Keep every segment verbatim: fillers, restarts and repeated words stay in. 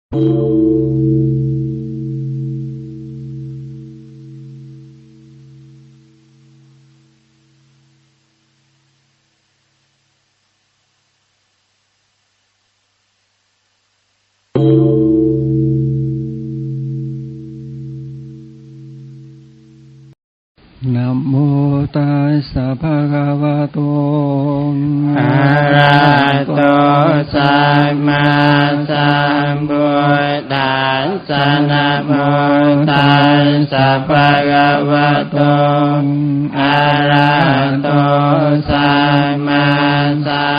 Nam mô Tassa Bhagavato Arahato Samma Sambuddhassa. Nam mô Tassa Bhagavato Arahato Samma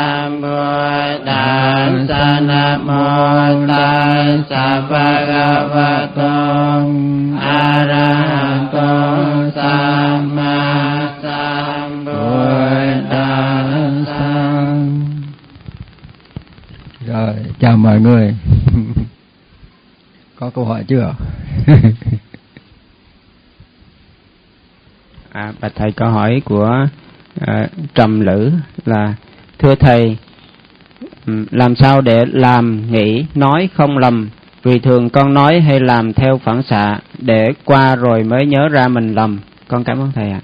Sambuddhassa. Nam mô Tassa Bhagavato Arahato Samma Sambuddhassa. Rồi, chào mọi người. Có câu hỏi chưa? à, bạch thầy, câu hỏi của à, Trầm Lữ là: thưa thầy, làm sao để làm, nghĩ, nói không lầm? Vì thường con nói hay làm theo phản xạ, để qua rồi mới nhớ ra mình lầm. Con cảm ơn thầy ạ.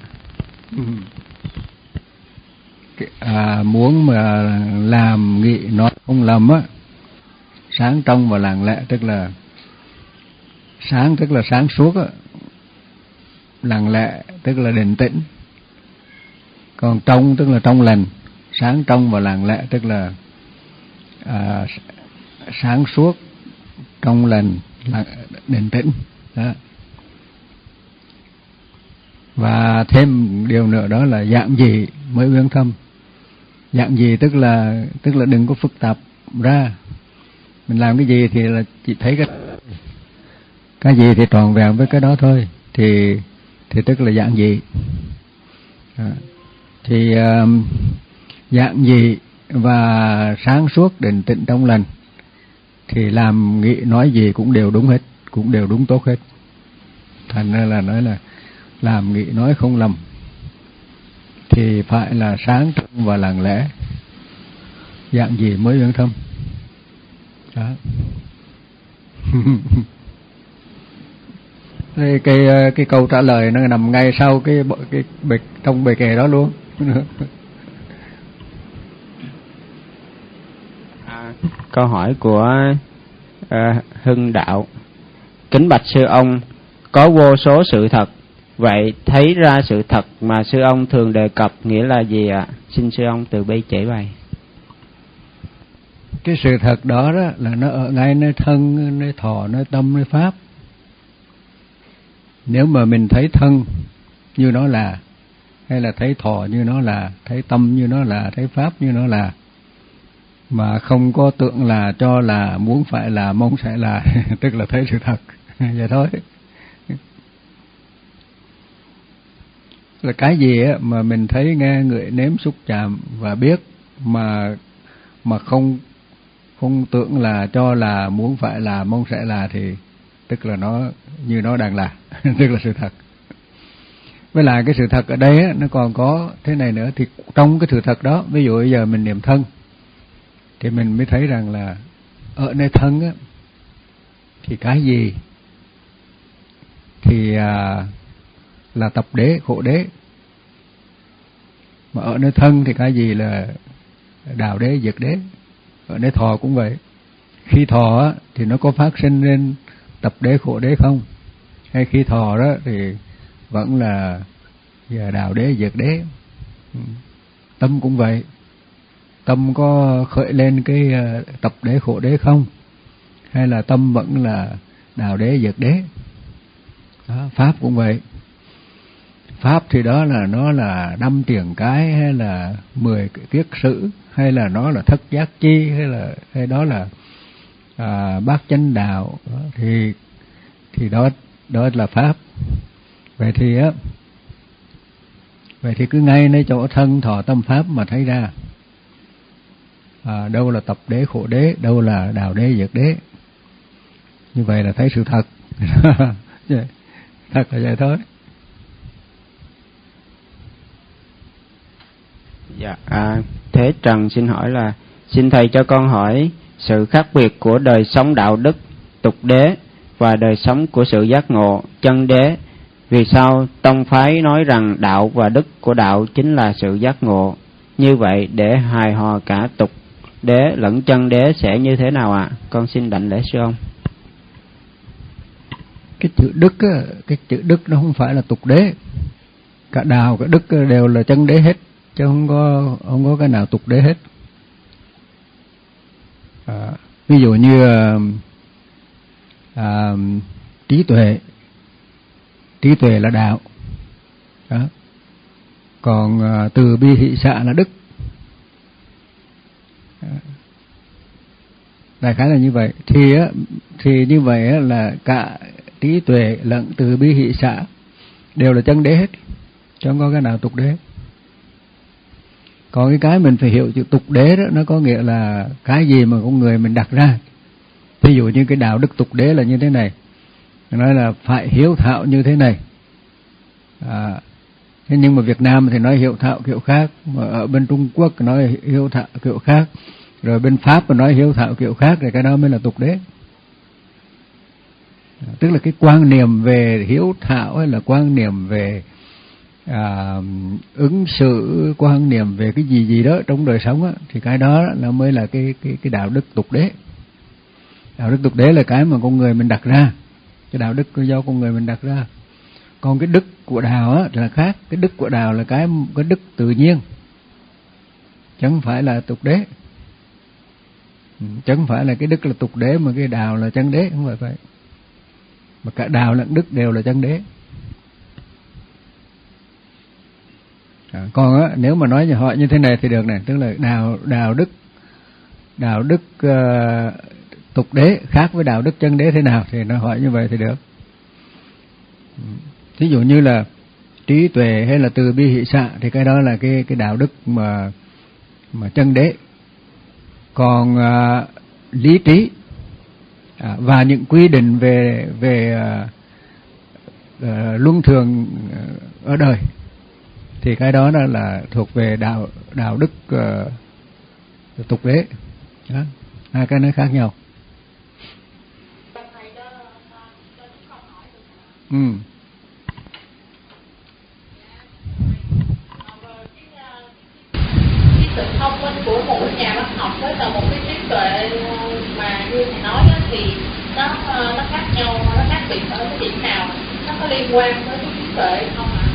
À, muốn mà làm, nghĩ, nói không lầm á, sáng trong và lặng lẽ, tức là sáng tức là sáng suốt á, lặng lẽ tức là định tĩnh, còn trong tức là trong lành. Sáng trong và lặng lẽ tức là à, sáng suốt, trong lành, định tĩnh đó. Và thêm điều nữa đó là dạng gì mới uyên thâm. Dạng gì tức là tức là đừng có phức tạp ra. Mình làm cái gì thì là chỉ thấy cái cái gì thì tròn vẹn với cái đó thôi, thì thì tức là dạng gì. À, thì uh, dạng gì và sáng suốt, định tĩnh, trong lành thì làm, nghĩ, nói gì cũng đều đúng hết, cũng đều đúng tốt hết. Thành ra là nói là làm, nghĩ, nói không lầm thì phải là sáng trong và lặng lẽ, dạng gì mới uyên thâm đó. Cái, cái cái câu trả lời nó nằm ngay sau cái cái, cái trong bài kệ đó luôn. à, câu hỏi của à, Hưng Đạo: kính bạch sư ông, có vô số sự thật, vậy thấy ra sự thật mà sư ông thường đề cập nghĩa là gì ạ? Xin sư ông từ bi chỉ bày. Cái sự thật đó, đó là nó ở ngay nơi thân, nơi thọ, nơi tâm, nơi pháp. Nếu mà mình thấy thân như nó là, hay là thấy thọ như nó là, thấy tâm như nó là, thấy pháp như nó là, mà không có tưởng là, cho là, muốn phải là, mong sẽ là, tức là thấy sự thật. Vậy thôi. Là cái gì á mà mình thấy, nghe, ngửi, nếm, xúc, chạm và biết mà mà không không tưởng là, cho là, muốn phải là, mong sẽ là, thì tức là nó như nó đang là, tức là sự thật. Với lại cái sự thật ở đây á, nó còn có thế này nữa, thì trong cái sự thật đó, ví dụ bây giờ mình niệm thân thì mình mới thấy rằng là ở nơi thân á thì cái gì thì à, là tập đế, khổ đế. Mà ở nơi thân thì cái gì là đạo đế, diệt đế. Ở nơi thọ cũng vậy. Khi thọ á, thì nó có phát sinh lên tập đế, khổ đế không? Hay khi thọ đó thì vẫn là đạo đế, diệt đế. Tâm cũng vậy. Tâm có khởi lên cái tập đế, khổ đế không? Hay là tâm vẫn là đạo đế, diệt đế? Đó, pháp cũng vậy. Pháp thì đó là nó là năm tiền cái, hay là mười kiết sử, hay là nó là thất giác chi, hay là hay đó là à, bát chánh đạo đó, thì thì đó đó là pháp. Vậy thì á, vậy thì cứ ngay nơi chỗ thân thọ tâm pháp mà thấy ra à, đâu là tập đế, khổ đế, đâu là đạo đế, diệt đế. Như vậy là thấy sự thật. Thật là vậy thôi. Dạ, à, Thế Trần xin hỏi là: xin thầy cho con hỏi sự khác biệt của đời sống đạo đức tục đế và đời sống của sự giác ngộ chân đế. Vì sao tông phái nói rằng đạo và đức của đạo chính là sự giác ngộ? Như vậy để hài hòa cả tục đế lẫn chân đế sẽ như thế nào ạ? À? Con xin đảnh lễ sư ông. Cái chữ đức á, cái chữ đức nó không phải là tục đế. Cả đạo cả đức đều là chân đế hết, chứ không có không có cái nào tục đế hết. À, ví dụ như à, trí tuệ, trí tuệ là đạo. Đó. Còn à, từ bi hỷ xả là đức. À, đại khái là như vậy. Thì á, thì như vậy á, là cả trí tuệ lẫn từ bi hỷ xả đều là chân đế hết, chứ không có cái nào tục đế. Còn cái cái mình phải hiểu chữ tục đế đó, nó có nghĩa là cái gì mà con người mình đặt ra. Ví dụ như cái đạo đức tục đế là như thế này, nói là phải hiếu thảo như thế này. À, thế nhưng mà Việt Nam thì nói hiếu thảo kiểu khác, mà ở bên Trung Quốc nói hiếu thảo kiểu khác, rồi bên Pháp mà nói hiếu thảo kiểu khác, thì cái đó mới là tục đế. À, tức là cái quan niệm về hiếu thảo hay là quan niệm về à, ứng xử, quan niệm về cái gì gì đó trong đời sống á, thì cái đó là mới là cái cái cái đạo đức tục đế. Đạo đức tục đế là cái mà con người mình đặt ra, cái đạo đức do con người mình đặt ra. Còn cái đức của đạo á là khác. Cái đức của đạo là cái cái đức tự nhiên, chẳng phải là tục đế. Chẳng phải là cái đức là tục đế mà cái đạo là chân đế, không phải vậy. Mà cả đạo lẫn đức đều là chân đế. À, còn á, nếu mà nói họ như thế này thì được này, tức là đạo đạo đức đạo đức uh, tục đế khác với đạo đức chân đế thế nào, thì nó hỏi như vậy thì được. Ví dụ như là trí tuệ hay là từ bi hỷ xả thì cái đó là cái cái đạo đức mà mà chân đế. Còn uh, lý trí à, và những quy định về về uh, uh, luân thường ở đời thì cái đó là, là thuộc về đạo đạo đức uh, tục đế. Đó. Hai cái nó khác nhau. Ừ. Sự thông minh của một nhà văn học với là một cái trí tuệ mà như thầy nói đó, thì nó nó khác nhau, nó khác biệt ở cái điểm nào? Nó có liên quan tới cái trí tuệ không ạ?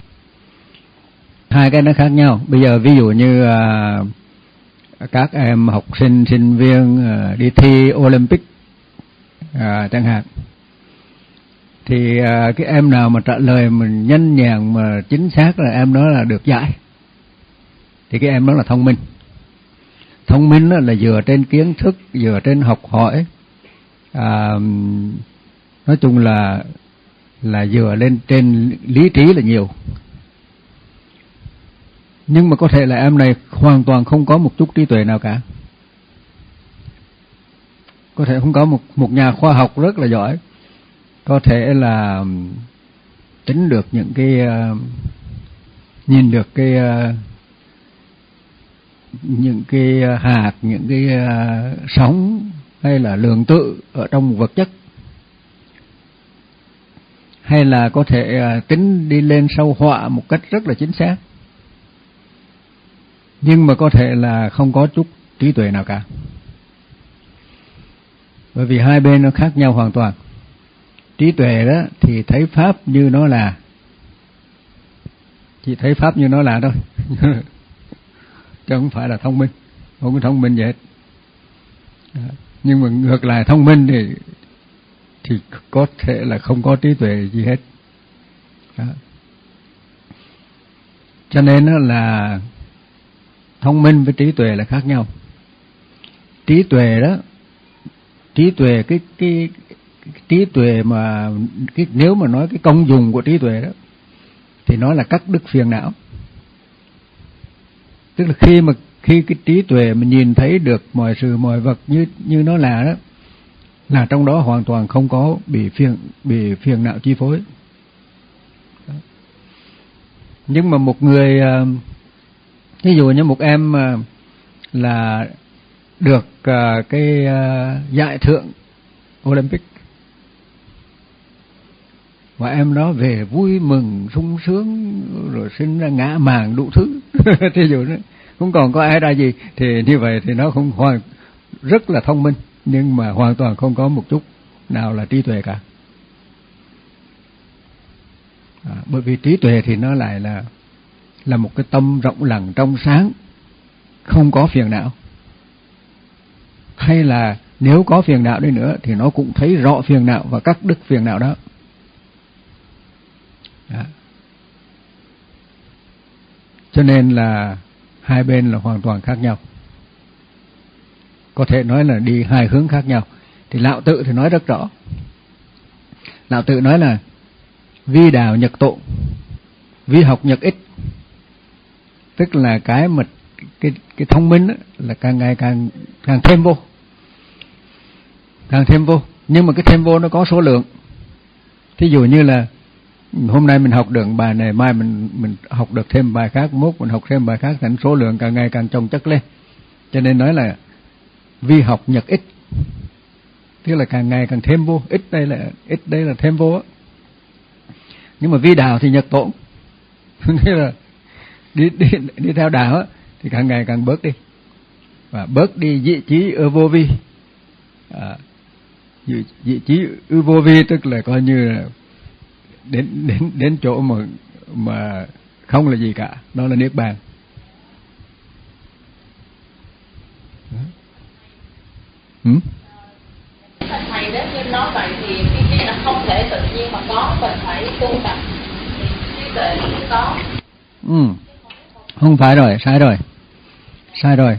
Hai cái nó khác nhau. Bây giờ ví dụ như uh, các em học sinh sinh viên uh, đi thi Olympic uh, chẳng hạn, thì uh, cái em nào mà trả lời mình nhanh nhàng mà chính xác là em đó là được giải, thì cái em đó là thông minh. Thông minh đó là dựa trên kiến thức, dựa trên học hỏi, à, nói chung là là dựa lên trên lý trí là nhiều. Nhưng mà có thể là em này hoàn toàn không có một chút trí tuệ nào cả. Có thể không có một một nhà khoa học rất là giỏi, có thể là tính được những cái uh, nhìn được cái uh, những cái hạt, những cái uh, sóng hay là lượng tử ở trong vật chất, hay là có thể uh, tính đi lên sâu họa một cách rất là chính xác, nhưng mà có thể là không có chút trí tuệ nào cả. Bởi vì hai bên nó khác nhau hoàn toàn. Trí tuệ đó thì thấy pháp như nó là, chỉ thấy pháp như nó là thôi chứ không phải là thông minh, không có thông minh gì hết. Nhưng mà ngược lại thông minh thì thì có thể là không có trí tuệ gì hết. Đó. Cho nên là thông minh với trí tuệ là khác nhau. Trí tuệ đó, trí tuệ cái cái, cái trí tuệ mà cái, nếu mà nói cái công dụng của trí tuệ đó thì nó là cắt đứt phiền não. Tức là khi mà khi cái trí tuệ mà nhìn thấy được mọi sự mọi vật như như nó là đó, là trong đó hoàn toàn không có bị phiền bị phiền não chi phối. Đó. Nhưng mà một người, ví dụ như một em là được cái giải thưởng Olympic. Và em đó về vui mừng sung sướng rồi sinh ra ngã màng đủ thứ. Thí dụ đó không còn có ai ra gì, thì như vậy thì nó không hoàn rất là thông minh, nhưng mà hoàn toàn không có một chút nào là trí tuệ cả. À, bởi vì trí tuệ thì nó lại là là một cái tâm rộng lặng trong sáng, không có phiền não. Hay là nếu có phiền não đi nữa thì nó cũng thấy rõ phiền não và cắt đứt phiền não đó. Đó. Cho nên là hai bên là hoàn toàn khác nhau, có thể nói là đi hai hướng khác nhau. Thì Lão Tự thì nói rất rõ. Lão Tự nói là vi đạo nhật tộ, vi học nhật ích. Tức là cái mà cái cái thông minh đó, là càng ngày càng càng thêm vô, càng thêm vô. Nhưng mà cái thêm vô nó có số lượng. Thí dụ như là hôm nay mình học được bài này, mai mình mình học được thêm bài khác, mốt mình học thêm bài khác, thành số lượng càng ngày càng chồng chất lên. Cho nên nói là vi học nhật ích, tức là càng ngày càng thêm vô. Ít đây là ít đây là thêm vô á. Nhưng mà vi đạo thì nhật tổn. Nghĩa là đi đi đi theo đạo á thì càng ngày càng bớt đi, và bớt đi dị chí ở vô vi. À, dị, dị chí ư vô vi tức là coi như là đến đến đến chỗ mà mà không là gì cả, đó là niết bàn. Ừ? Thầy nếu như nói vậy thì cái kia là không thể tự nhiên mà có, mình phải tu tập thì trí tuệ mới có. Ừ. Không phải rồi, sai rồi, sai rồi.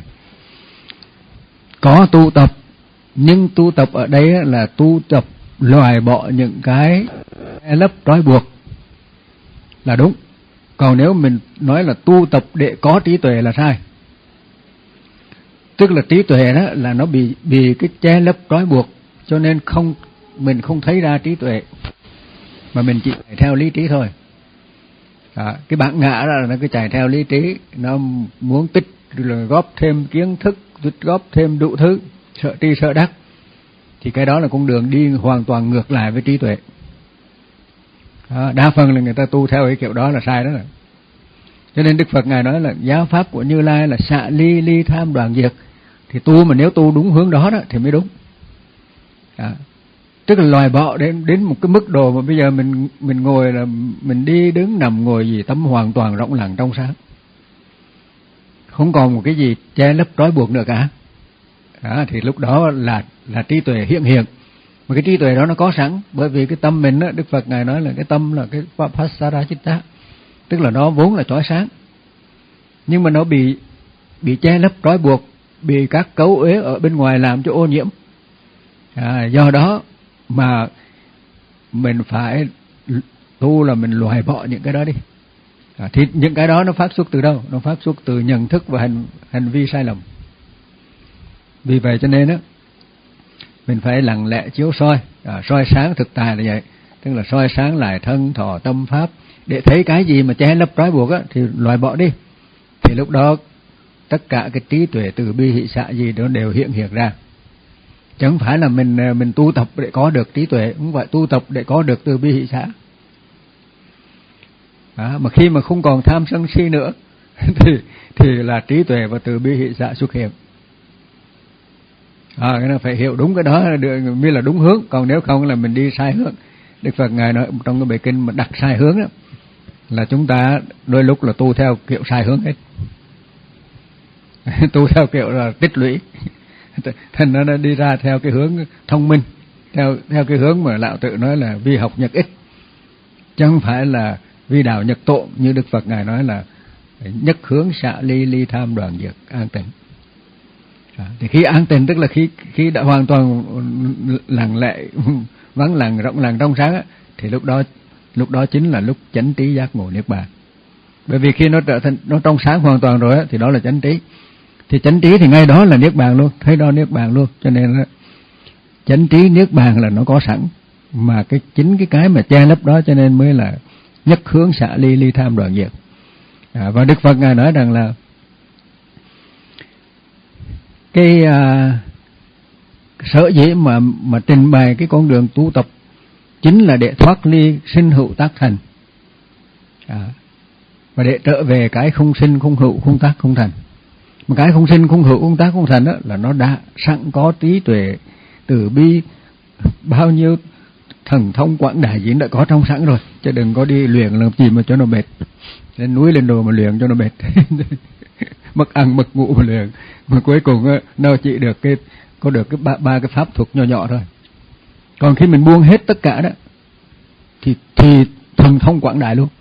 Có tu tập, nhưng tu tập ở đây là tu tập loại bỏ những cái lấp trói buộc là đúng. Còn nếu mình nói là tu tập để có trí tuệ là sai. Tức là trí tuệ đó là nó bị bị cái che lấp trói buộc, cho nên không mình không thấy ra trí tuệ, mà mình chỉ chạy theo lý trí thôi. Đó, cái bản ngã là nó cứ chạy theo lý trí, nó muốn tích rồi góp thêm kiến thức, tích góp thêm đủ thứ, sợ tri sợ đắc, thì cái đó là con đường đi hoàn toàn ngược lại với trí tuệ. Đó, đa phần là người ta tu theo cái kiểu đó là sai đó. Là. Cho nên Đức Phật Ngài nói là giáo pháp của Như Lai là xạ ly ly tham đoạn diệt. Thì tu mà nếu tu đúng hướng đó, đó thì mới đúng. Đó. Tức là loài bỏ đến đến một cái mức độ mà bây giờ mình mình ngồi là mình đi đứng nằm ngồi gì tâm hoàn toàn rộng lặng trong sáng, không còn một cái gì che lấp trói buộc nữa cả. Đó, thì lúc đó là là trí tuệ hiện hiện. Mà cái trí tuệ đó nó có sẵn, bởi vì cái tâm mình đó, Đức Phật Ngài nói là cái tâm là cái Vapasara Chitta, tức là nó vốn là chói sáng, nhưng mà nó bị bị che lấp trói buộc, bị các cấu uế ở bên ngoài làm cho ô nhiễm. À, do đó mà mình phải tu là mình loại bỏ những cái đó đi. À, thì những cái đó nó phát xuất từ đâu? Nó phát xuất từ nhận thức và hành hành vi sai lầm. Vì vậy cho nên đó, mình phải lặng lẽ chiếu soi, à, soi sáng thực tại là vậy, tức là soi sáng lại thân thọ tâm pháp, để thấy cái gì mà che lấp trói buộc á thì loại bỏ đi. Thì lúc đó tất cả cái trí tuệ từ bi hỷ xả gì đó đều hiện hiện ra. Chẳng phải là mình mình tu tập để có được trí tuệ, không phải tu tập để có được từ bi hỷ xả. Đó, mà khi mà không còn tham sân si nữa thì thì là trí tuệ và từ bi hỷ xả xuất hiện. À, cái nó phải hiểu đúng cái đó được, mới là đúng hướng. Còn nếu không là mình đi sai hướng. Đức Phật Ngài nói trong cái bài kinh mà đặt sai hướng đó, là chúng ta đôi lúc là tu theo kiểu sai hướng hết. Tu theo kiểu là tích lũy, thành nó đi ra theo cái hướng thông minh, theo theo cái hướng mà Lão Tự nói là vi học nhật ích, chứ không phải là vi đạo nhật tộ, như Đức Phật Ngài nói là nhất hướng xạ ly ly tham đoạn diệt an tịnh. À, thì khi an tịnh tức là khi khi đã hoàn toàn lặng lẽ, vắng lặng, rộng lặng trong sáng á, thì lúc đó lúc đó chính là lúc chánh trí giác ngộ niết bàn. Bởi vì khi nó trở thành nó trong sáng hoàn toàn rồi á, thì đó là chánh trí. Thì chánh trí thì ngay đó là niết bàn luôn, thấy đó niết bàn luôn. Cho nên là chánh trí niết bàn là nó có sẵn, mà cái chính cái cái mà che lấp đó cho nên mới là nhất hướng xạ ly ly tham đoạn diệt. À, và Đức Phật Ngài nói rằng là cái à, sở dĩ mà mà trình bày cái con đường tu tập chính là để thoát ly sinh hữu tác thành, à, và để trở về cái không sinh không hữu không tác không thành. Mà cái không sinh không hữu không tác không thành đó là nó đã sẵn có trí tuệ từ bi, bao nhiêu thần thông quảng đại gì đã có trong sẵn rồi, chứ đừng có đi luyện làm gì mà cho nó mệt, lên núi lên đồ mà luyện cho nó mệt. Mất ăn mất ngủ mà luyện, mà cuối cùng đâu chỉ được cái có được cái ba, ba cái pháp thuật nhỏ nhỏ thôi. Còn khi mình buông hết tất cả đó thì thì thần thông quảng đại luôn.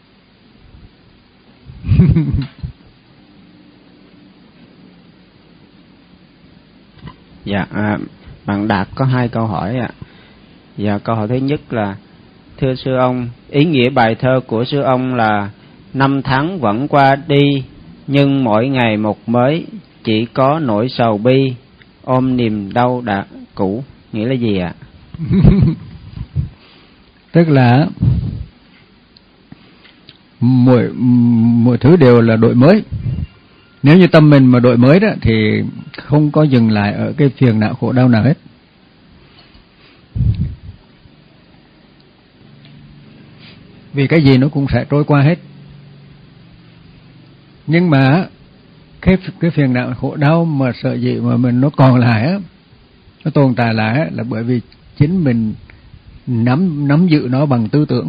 Dạ, à, bạn Đạt có hai câu hỏi ạ. Dạ, câu hỏi thứ nhất là: thưa sư ông, ý nghĩa bài thơ của sư ông là năm tháng vẫn qua đi, nhưng mỗi ngày một mới, chỉ có nỗi sầu bi, ôm niềm đau đã cũ, nghĩa là gì ạ? Tức là mỗi mỗi thứ đều là đổi mới. Nếu như tâm mình mà đổi mới đó thì không có dừng lại ở cái phiền não khổ đau nào hết. Vì cái gì nó cũng sẽ trôi qua hết. Nhưng mà cái cái phiền não khổ đau mà sợ gì mà mình nó còn lại á, nó tồn tại lại á, là bởi vì chính mình nắm nắm giữ nó bằng tư tưởng.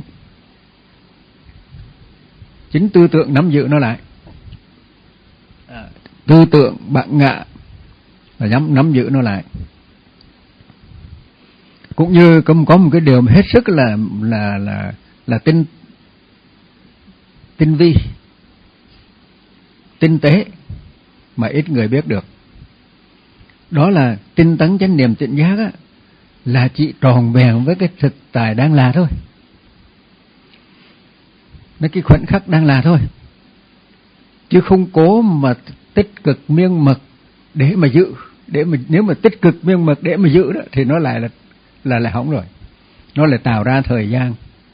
Chính tư tưởng nắm giữ nó lại. À, tư tưởng bản ngã là nắm nắm giữ nó lại. Cũng như có, có một cái điều mà hết sức là là là là tinh tinh vi, tinh tế mà ít người biết được. Đó là tinh tấn chánh niệm tỉnh giác á, là chỉ tròn vẹn với cái thực tại đang là thôi. Mấy cái khoảnh khắc đang là thôi. Chứ không cố mà tích cực miên mật để mà giữ, để mà nếu mà tích cực miên mật để mà giữ đó thì nó lại là là lại hỏng rồi. Nó lại tạo ra thời gian,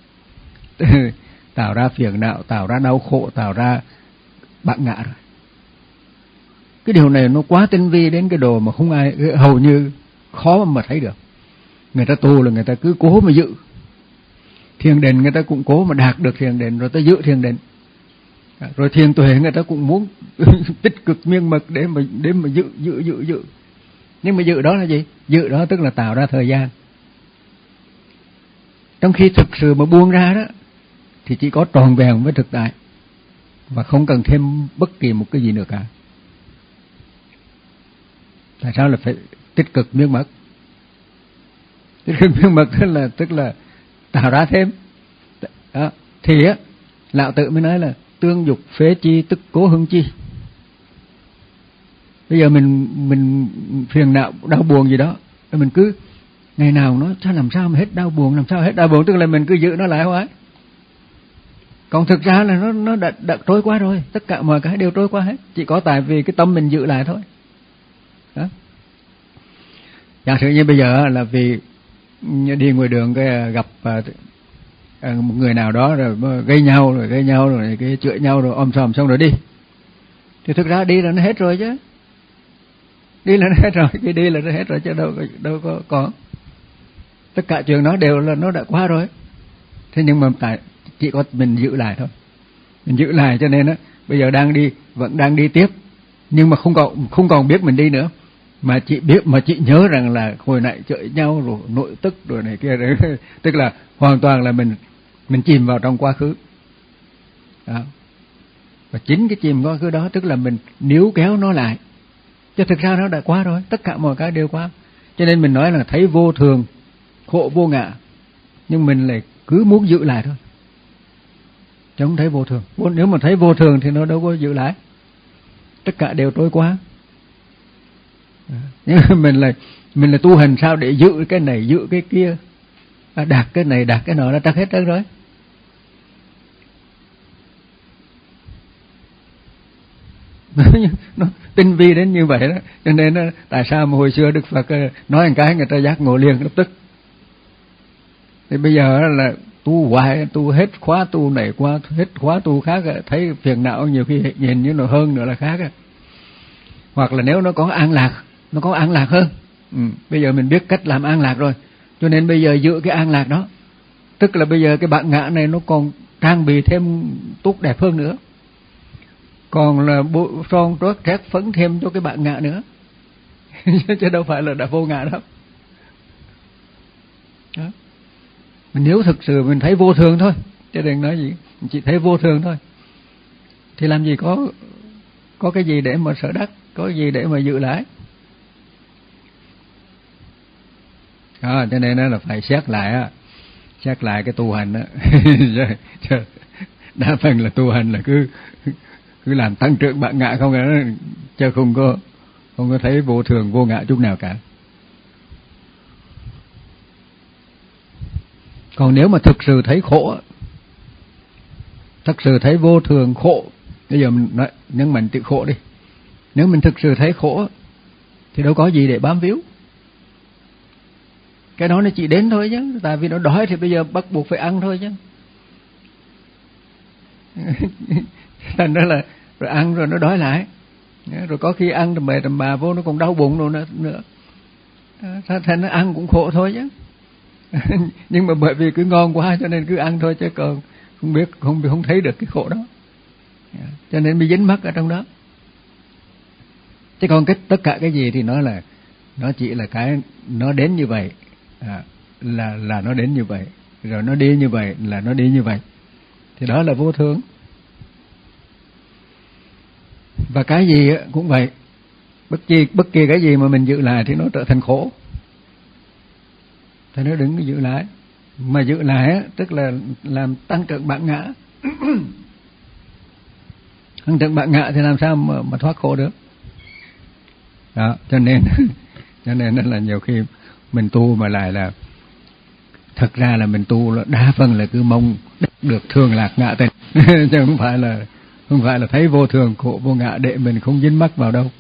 tạo ra phiền não, tạo ra đau khổ, tạo ra bản ngã rồi. Cái điều này nó quá tinh vi đến cái độ mà không ai, hầu như khó mà thấy được. Người ta tu là người ta cứ cố mà giữ thiền định, người ta cũng cố mà đạt được thiền định rồi ta giữ thiền định. Rồi thiền tuệ người ta cũng muốn tích cực miên mật để mà để mà giữ giữ giữ giữ. Nhưng mà giữ đó là gì? Giữ đó tức là tạo ra thời gian. Trong khi thực sự mà buông ra đó thì chỉ có tròn vẹn với thực tại và không cần thêm bất kỳ một cái gì nữa cả. Tại sao là phải tích cực miên mật? Tích cực miên mật tức là tức là tạo ra thêm. Đó. Thì á, Lão Tử mới nói là tương dục phế chi tức cố hưng chi. Bây giờ mình mình phiền não đau buồn gì đó, mình cứ ngày nào nó sao làm sao mà hết đau buồn, làm sao hết đau buồn, tức là mình cứ giữ nó lại hoài. Còn thực ra là nó nó đã, đã trôi qua rồi, tất cả mọi cái đều trôi qua hết, chỉ có tại vì cái tâm mình giữ lại thôi. Đó. Giả sử như bây giờ là vì đi ngoài đường cái gặp một người nào đó rồi gây nhau rồi gây nhau rồi cái chửi nhau rồi om sòm xong rồi đi, thì thực ra đi là nó hết rồi chứ, đi là nó hết rồi, cái đi là nó hết rồi chứ đâu đâu có có tất cả chuyện đó đều là nó đã qua rồi. Thế nhưng mà tại chỉ có mình giữ lại thôi, mình giữ lại cho nên á bây giờ đang đi vẫn đang đi tiếp, nhưng mà không còn không còn biết mình đi nữa, mà chị biết mà chị nhớ rằng là hồi nãy chửi nhau rồi nội tức rồi này kia đấy. Tức là hoàn toàn là mình mình chìm vào trong quá khứ đó. Và chính cái chìm quá khứ đó tức là mình níu kéo nó lại, chứ thực ra nó đã qua rồi, tất cả mọi cái đều qua. Cho nên mình nói là thấy vô thường khổ vô ngã, nhưng mình lại cứ muốn giữ lại thôi, chứ không thấy vô thường. Nếu mà thấy vô thường thì nó đâu có giữ lại, tất cả đều trôi qua. Nhưng mình là mình là tu hành sao để giữ cái này giữ cái kia, đạt cái này đạt cái nọ là chắc hết trơn rồi. Nó tinh vi đến như vậy đó, cho nên đó, tại sao mà hồi xưa Đức Phật nói một cái người ta giác ngộ liền lập tức. Thì bây giờ là tu hoài, tu hết khóa tu này qua hết khóa tu khác, thấy phiền não nhiều khi nhìn như nó hơn nữa là khác. Hoặc là nếu nó có an lạc, nó có an lạc hơn, Ừ, bây giờ mình biết cách làm an lạc rồi, cho nên bây giờ giữ cái an lạc đó, tức là bây giờ cái bạn ngã này nó còn trang bị thêm tốt đẹp hơn nữa, còn là bộ son trót trét phấn thêm cho cái bạn ngã nữa. Chứ đâu phải là đã vô ngã đâu. Đó. Nếu thực sự mình thấy vô thường thôi, chứ đừng nói gì, mình chỉ thấy vô thường thôi, thì làm gì có có cái gì để mà sợ đắc, có cái gì để mà giữ lại. À, cho nên là phải xét lại á, xét lại cái tu hành á. Đa phần là tu hành là cứ cứ làm tăng trưởng bạn ngã không à, chứ không có không có thấy vô thường vô ngã chút nào cả. Còn nếu mà thực sự thấy khổ, thực sự thấy vô thường khổ, bây giờ mình nói nhưng mình tự khổ đi, nếu mình thực sự thấy khổ thì đâu có gì để bám víu. Cái đó nó chỉ đến thôi chứ, tại vì nó đói thì bây giờ bắt buộc phải ăn thôi chứ. Thành ra là rồi ăn rồi nó đói lại, rồi có khi ăn tầm bề tầm bà vô nó còn đau bụng rồi nữa, nữa. Thành nó ăn cũng khổ thôi chứ. Nhưng mà bởi vì cứ ngon quá cho nên cứ ăn thôi, chứ còn không biết không không thấy được cái khổ đó, cho nên bị dính mắc ở trong đó. Chứ còn cái tất cả cái gì thì nó là nó chỉ là cái nó đến như vậy, à, là là nó đến như vậy, rồi nó đi như vậy là nó đi như vậy, thì đó là vô thường. Và cái gì cũng vậy, bất kỳ bất kỳ cái gì mà mình giữ lại thì nó trở thành khổ. Thì nó đừng có giữ lại, mà giữ lại tức là làm tăng trưởng bản ngã. Tăng trưởng bản ngã thì làm sao mà, mà thoát khổ được. Đó, cho nên cho nên là nhiều khi mình tu mà lại là thật ra là mình tu là đa phần là cứ mong được thường lạc ngã tịnh, chứ không phải là không phải là thấy vô thường khổ vô ngã để mình không dính mắc vào đâu.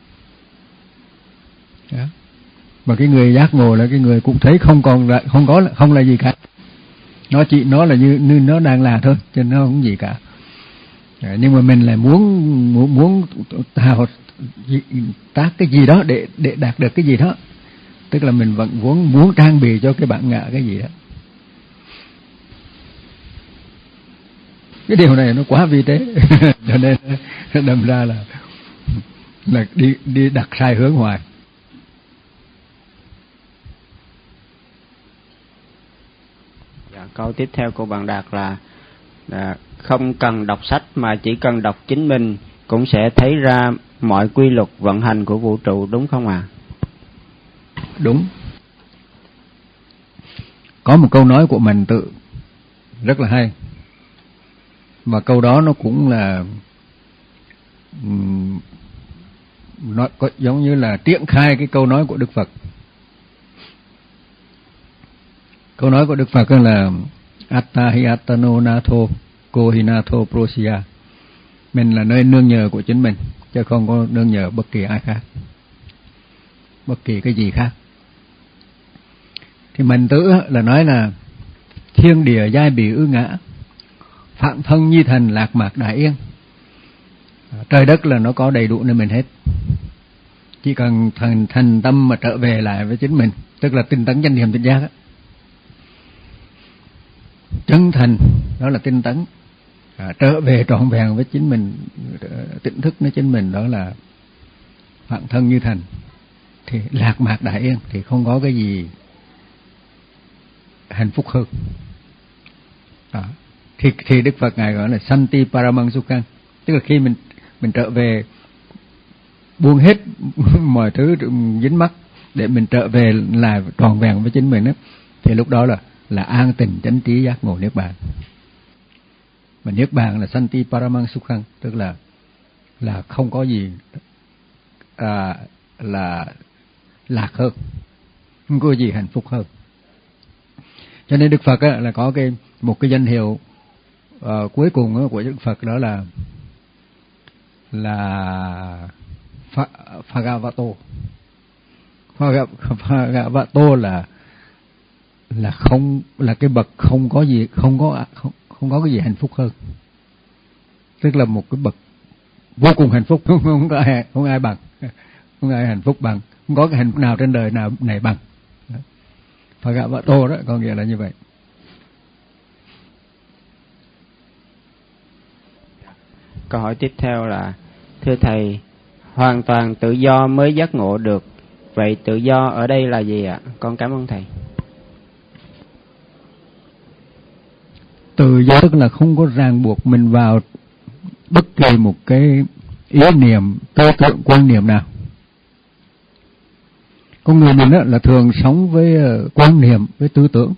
Đó. Mà cái người giác ngộ là cái người cũng thấy không còn là, không có không là gì cả, nó chỉ nó là như, như nó đang là thôi, chứ nó không gì cả. Đó, nhưng mà mình lại muốn muốn muốn tạo tác cái gì đó để để đạt được cái gì đó, tức là mình vẫn muốn muốn trang bị cho cái bản ngã cái gì đó. Cái điều này nó quá vi tế, cho nên đâm ra là là đi đi đặt sai hướng hoài. Dạ, câu tiếp theo của bạn Đạt là, là không cần đọc sách mà chỉ cần đọc chính mình cũng sẽ thấy ra mọi quy luật vận hành của vũ trụ, đúng không ạ? À? Đúng. Có một câu nói của mình tự rất là hay, và câu đó nó cũng là nó có giống như là triển khai cái câu nói của Đức Phật. Câu nói của Đức Phật là Atta hi attano natho ko hi natho prosya. Mình là nơi nương nhờ của chính mình, chứ không có nương nhờ bất kỳ ai khác, bất kỳ cái gì khác. Thì mình tự là nói là thiên địa giai bỉ ư ngã, phạm thân nhi thần lạc mạc đại yên. Trời đất là nó có đầy đủ nơi mình hết, chỉ cần thành thành tâm mà trở về lại với chính mình, tức là tinh tấn chánh niệm tỉnh giác á. Chân thành đó là tinh tấn, à, trở về trọn vẹn với chính mình, tỉnh thức với chính mình, đó là phạm thân như thành, thì lạc mạc đại yên, thì không có cái gì hạnh phúc hơn. Đó. Thì, thì Đức Phật ngài gọi là santi paramang sukhang, tức là khi mình mình trở về buông hết mọi thứ dính mắc để mình trở về lại trọn vẹn với chính mình đó, thì lúc đó là là an tình chánh trí giác ngộ niết bàn. Mà niết bàn là santi paramang sukhang, tức là là không có gì à, là lạc hơn, không có gì hạnh phúc hơn. Cho nên Đức Phật á, là có cái một cái danh hiệu uh, cuối cùng á, của Đức Phật, đó là là Phagavato. Phagavato là là không, là cái bậc không có gì, không có không, không có cái gì hạnh phúc hơn, tức là một cái bậc vô cùng hạnh phúc, không, không có ai không ai bằng, không ai hạnh phúc bằng không có cái hạnh phúc nào trên đời nào này bằng. Phagawato đó có nghĩa là như vậy. Câu hỏi tiếp theo là: thưa thầy, hoàn toàn tự do mới giác ngộ được, vậy tự do ở đây là gì ạ? Con cảm ơn thầy. Tự do tức là không có ràng buộc mình vào bất kỳ một cái ý niệm, tư tưởng, quan niệm nào. Con người mình đó là thường sống với quan niệm, với tư tưởng.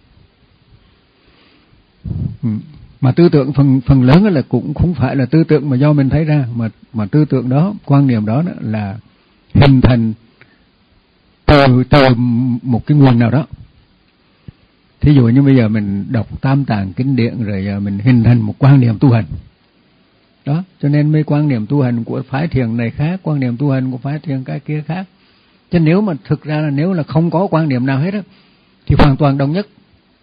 Mà tư tưởng phần phần lớn là cũng không phải là tư tưởng mà do mình thấy ra, mà mà tư tưởng đó, quan niệm đó là hình thành từ từ một cái nguồn nào đó. Thí dụ như bây giờ mình đọc Tam Tạng kinh điển rồi giờ mình hình thành một quan niệm tu hành. Đó, cho nên mấy quan niệm tu hành của phái thiền này khác, quan niệm tu hành của phái thiền cái kia khác. Chứ nếu mà thực ra là nếu là không có quan niệm nào hết á thì hoàn toàn đồng nhất.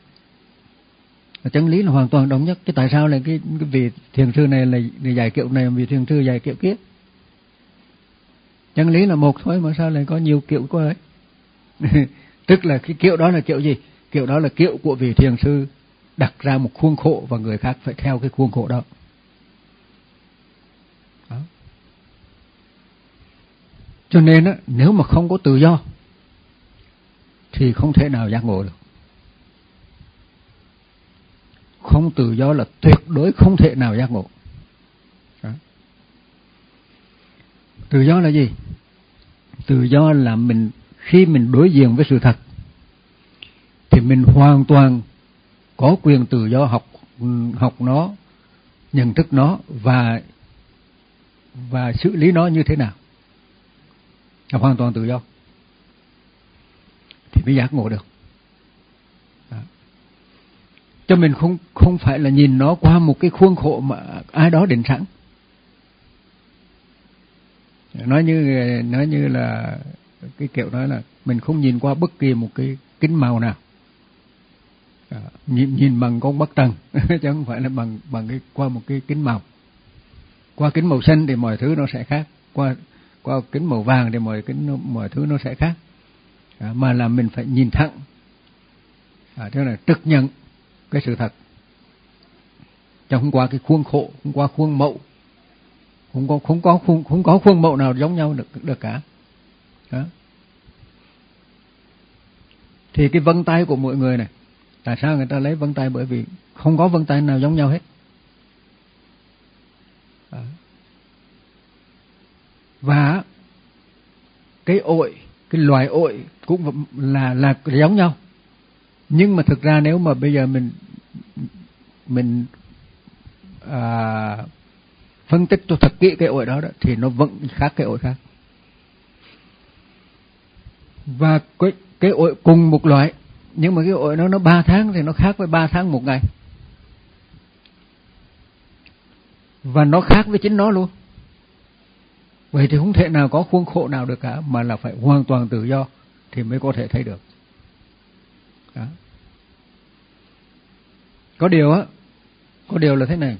Chân lý là hoàn toàn đồng nhất. Chứ tại sao lại cái, cái vị thiền sư này là, là dạy kiểu này, vị thiền sư dạy kiểu kia? Chân lý là một thôi mà sao lại có nhiều kiểu của ấy? Tức là cái kiểu đó là kiểu gì? Kiểu đó là kiểu của vị thiền sư đặt ra một khuôn khổ và người khác phải theo cái khuôn khổ đó. Đó. Cho nên á, nếu mà không có tự do thì không thể nào giác ngộ được. Không tự do là tuyệt đối không thể nào giác ngộ. Đó. Tự do là gì? Tự do là mình khi mình đối diện với sự thật thì mình hoàn toàn có quyền tự do học học nó, nhận thức nó và và xử lý nó như thế nào. Là hoàn toàn tự do thì mới giác ngộ được. Đó. Cho mình không không phải là nhìn nó qua một cái khuôn khổ mà ai đó định sẵn. Nói như nói như là cái kiểu nói là mình không nhìn qua bất kỳ một cái kính màu nào. À, nhìn nhìn bằng con mắt trần chứ không phải là bằng bằng cái qua một cái kính màu. Qua kính màu xanh thì mọi thứ nó sẽ khác, qua qua kính màu vàng thì mọi kính mọi thứ nó sẽ khác. À, mà là mình phải nhìn thẳng, à, thế là trực nhận cái sự thật, chứ không qua cái khuôn khổ, không qua khuôn mẫu, không có không có khuôn không có khuôn mẫu nào giống nhau được được cả. Đó. Thì cái vân tay của mỗi người này, tại sao người ta lấy vân tay? Bởi vì không có vân tay nào giống nhau hết. Đó. Và cái ội, cái loài ội cũng là là giống nhau. Nhưng mà thực ra nếu mà bây giờ mình mình à, phân tích cho thật kỹ cái ội đó, đó thì nó vẫn khác cái ội khác. Và cái cái ội cùng một loại, nhưng mà cái ội nó nó ba tháng thì nó khác với ba tháng một ngày. Và nó khác với chính nó luôn. Vậy thì không thể nào có khuôn khổ nào được cả, mà là phải hoàn toàn tự do thì mới có thể thấy được. Đó. Có điều á, có điều là thế này,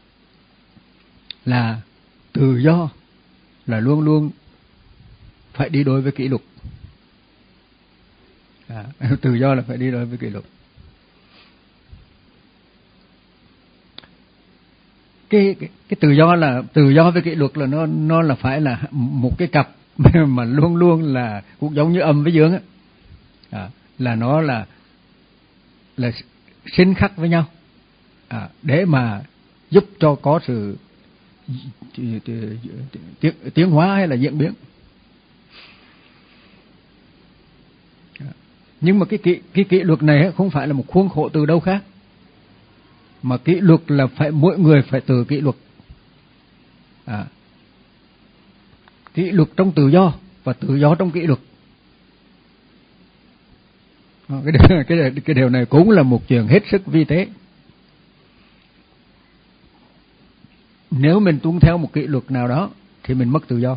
là tự do là luôn luôn phải đi đối với kỷ luật. À, tự do là phải đi đối với kỷ luật. Cái, cái cái tự do là tự do với kỷ luật là nó nó là phải là một cái cặp mà luôn luôn là cũng giống như âm với dương á, à, là nó là là sinh khắc với nhau, à, để mà giúp cho có sự tiến hóa hay là diễn biến. Nhưng mà cái kỷ, cái kỷ luật này không phải là một khuôn khổ từ đâu khác, mà kỷ luật là phải mỗi người phải tự kỷ luật. À, kỷ luật trong tự do và tự do trong kỷ luật. À, cái, điều, cái, cái điều này cũng là một chuyện hết sức vi tế. Nếu mình tuân theo một kỷ luật nào đó thì mình mất tự do.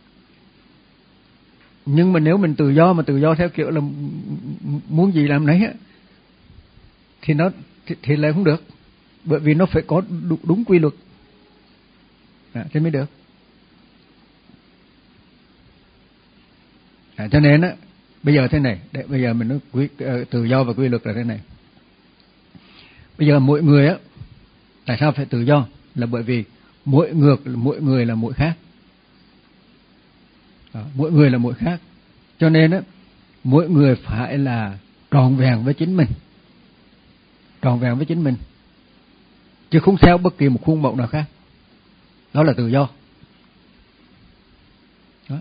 Nhưng mà nếu mình tự do mà tự do theo kiểu là muốn gì làm nấy á, thì nó thì, thì lại không được, bởi vì nó phải có đúng, đúng quy luật, à, thế mới được. À, cho nên á, bây giờ thế này, để bây giờ mình nói quy, tự do và quy luật là thế này. Bây giờ mỗi người á, tại sao phải tự do? Là bởi vì mỗi ngược, mỗi người là mỗi khác. Đó, mỗi người là mỗi khác. Cho nên á, mỗi người phải là trọn vẹn với chính mình, trọn vẹn với chính mình, chứ không theo bất kỳ một khuôn mẫu nào khác. Đó là tự do. Đó.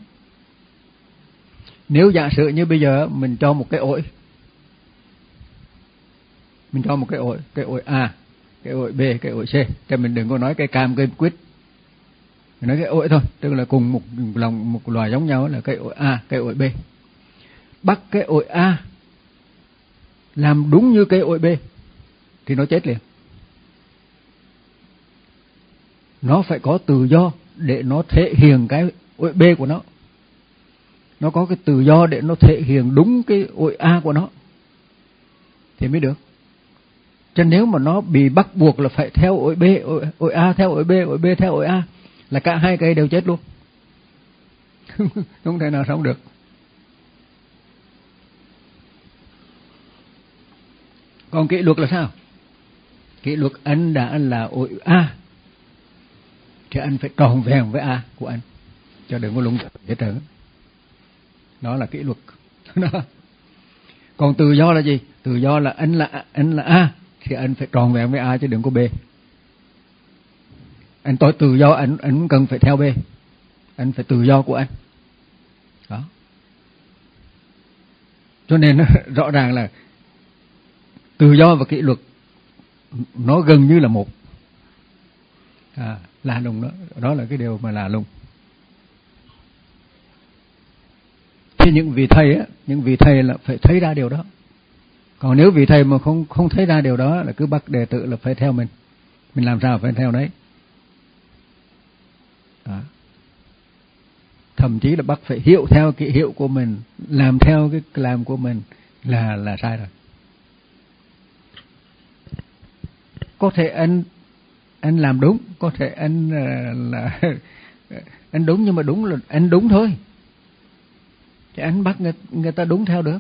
Nếu giả sử như bây giờ mình cho một cái ổi, mình cho một cái ổi, cái ổi A, cái ổi B, cái ổi C, thì mình đừng có nói cái cam, cái quýt, mình nói cái ổi thôi, tức là cùng một lòng một loài giống nhau là cái ổi A, cái ổi B. Bắt cái ổi A làm đúng như cái ổi B thì nó chết liền. Nó phải có tự do để nó thể hiện cái ổi B của nó. Nó có cái tự do để nó thể hiện đúng cái ổi A của nó thì mới được. Cho nếu mà nó bị bắt buộc là phải theo ổi B, ổi, ổi A theo ổi B, ổi B theo ổi A, là cả hai cây đều chết luôn. Không thể nào sống được. Còn kỷ luật là sao? Kỷ luật anh đã là ổi A thì anh phải tròn vẹn với A của anh, cho đừng có lung hết trơn. Đó là kỷ luật. Còn tự do là gì? Tự do là anh là anh là A thì anh phải tròn vẹn với A chứ đừng có B. Anh tôi tự do, anh anh cần phải theo B. Anh phải tự do của anh. Đó. Cho nên rõ ràng là tự do và kỷ luật nó gần như là một. À, lạ lùng đó, đó là cái điều mà lạ lùng. Thì những vị thầy á, những vị thầy là phải thấy ra điều đó. Còn nếu vị thầy mà không không thấy ra điều đó là cứ bắt đệ tử là phải theo mình. Mình làm sao phải theo đấy. Đó. Thậm chí là bắt phải hiểu theo cái hiệu của mình, làm theo cái làm của mình là là sai rồi. Có thể anh anh làm đúng, có thể anh là anh đúng, nhưng mà đúng là anh đúng thôi. Thì anh bắt người, người ta đúng theo được.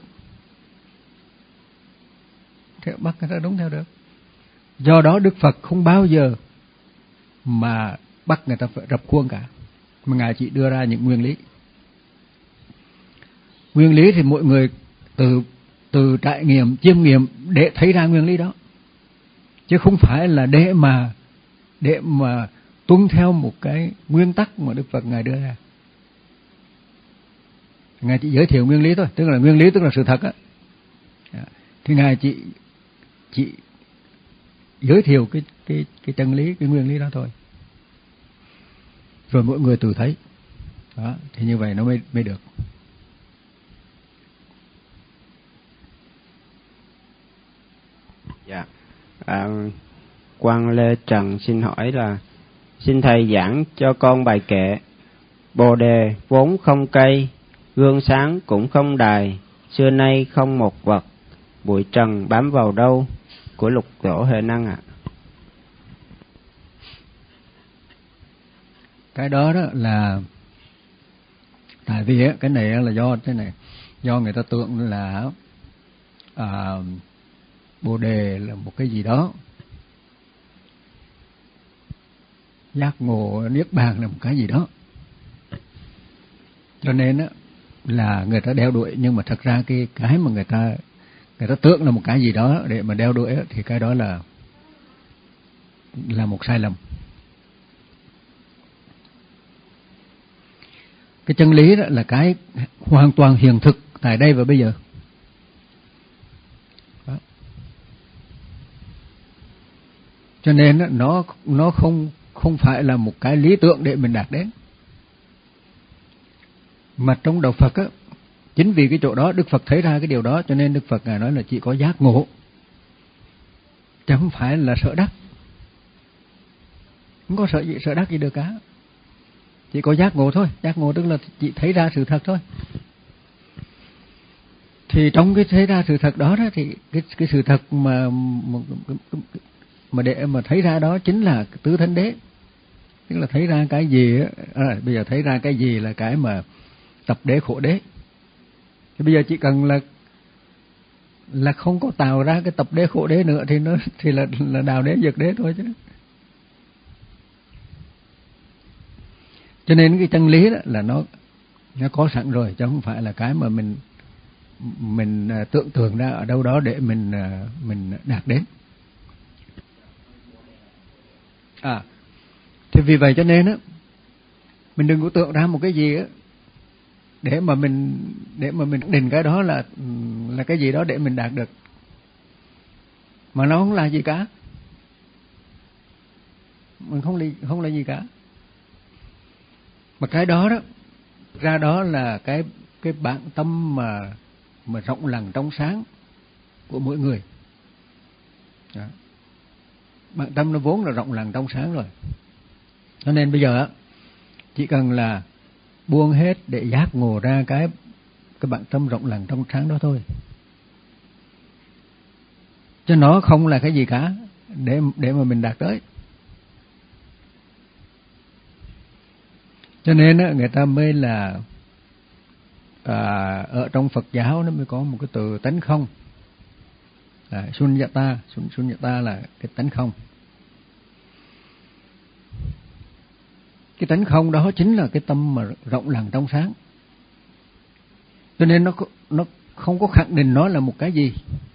Thì bắt người ta đúng theo được. Do đó Đức Phật không bao giờ mà bắt người ta phải rập khuôn cả, mà Ngài chỉ đưa ra những nguyên lý. Nguyên lý thì mỗi người từ từ trải nghiệm, chiêm nghiệm để thấy ra nguyên lý đó, chứ không phải là để mà để mà tuân theo một cái nguyên tắc mà Đức Phật Ngài đưa ra. Ngài chỉ giới thiệu nguyên lý thôi, tức là nguyên lý tức là sự thật á. Thì Ngài chỉ chỉ giới thiệu cái cái cái chân lý, cái nguyên lý đó thôi. Rồi mỗi người tự thấy. Đó, thì như vậy nó mới mới được. Dạ. À, Quang Lê Trần xin hỏi là xin thầy giảng cho con bài kệ Bồ đề vốn không cây, gương sáng cũng không đài, xưa nay không một vật, bụi trần bám vào đâu, của Lục Tổ Huệ Năng ạ. À. Cái đó đó là tại vì cái này là do thế này, do người ta tưởng là à, Bồ đề là một cái gì đó, giác ngộ niết bàn là một cái gì đó, cho nên á là người ta đeo đuổi. Nhưng mà thật ra cái cái mà người ta người ta tưởng là một cái gì đó để mà đeo đuổi thì cái đó là là một sai lầm. Cái chân lý đó là cái hoàn toàn hiện thực tại đây và bây giờ. Đó. Cho nên nó nó không không phải là một cái lý tưởng để mình đạt đến. Mà trong đạo Phật á, chính vì cái chỗ đó Đức Phật thấy ra cái điều đó, cho nên Đức Phật Ngài nói là chỉ có giác ngộ, chứ không phải là sợ đắc. Không có sợ gì, sợ đắc gì được cả. Chỉ có giác ngộ thôi. Giác ngộ tức là chỉ thấy ra sự thật thôi. Thì trong cái thấy ra sự thật đó, đó thì cái cái sự thật mà mà để mà thấy ra đó chính là tứ thánh đế. Tức là thấy ra cái gì á, à, bây giờ thấy ra cái gì là cái mà tập đế khổ đế. Thì bây giờ chỉ cần là là không có tạo ra cái tập đế khổ đế nữa thì nó thì là là đào đế dược đế thôi chứ. Cho nên cái chân lý đó là nó nó có sẵn rồi, chứ không phải là cái mà mình mình tưởng tượng ra ở đâu đó để mình mình đạt đến. À, thì vì vậy cho nên á, mình đừng có tưởng ra một cái gì á để mà mình để mà mình định cái đó là là cái gì đó để mình đạt được, mà nó không là gì cả, mình không là không là gì cả. Mà cái đó đó ra đó là cái cái bản tâm mà mà rộng lặng trong sáng của mỗi người. Đó. Bản tâm nó vốn là rộng lặng trong sáng rồi, cho nên bây giờ chỉ cần là buông hết để giác ngộ ra cái cái bản tâm rộng lặng trong sáng đó thôi, chứ nó không là cái gì cả để để mà mình đạt tới. Cho nên á, người ta mới là à, ở trong Phật giáo nó mới có một cái từ tánh không, à, sunyata, sunyata là cái tánh không. Cái tánh không đó chính là cái tâm mà rộng lặng trong sáng. Cho nên nó nó không có khẳng định nó là một cái gì,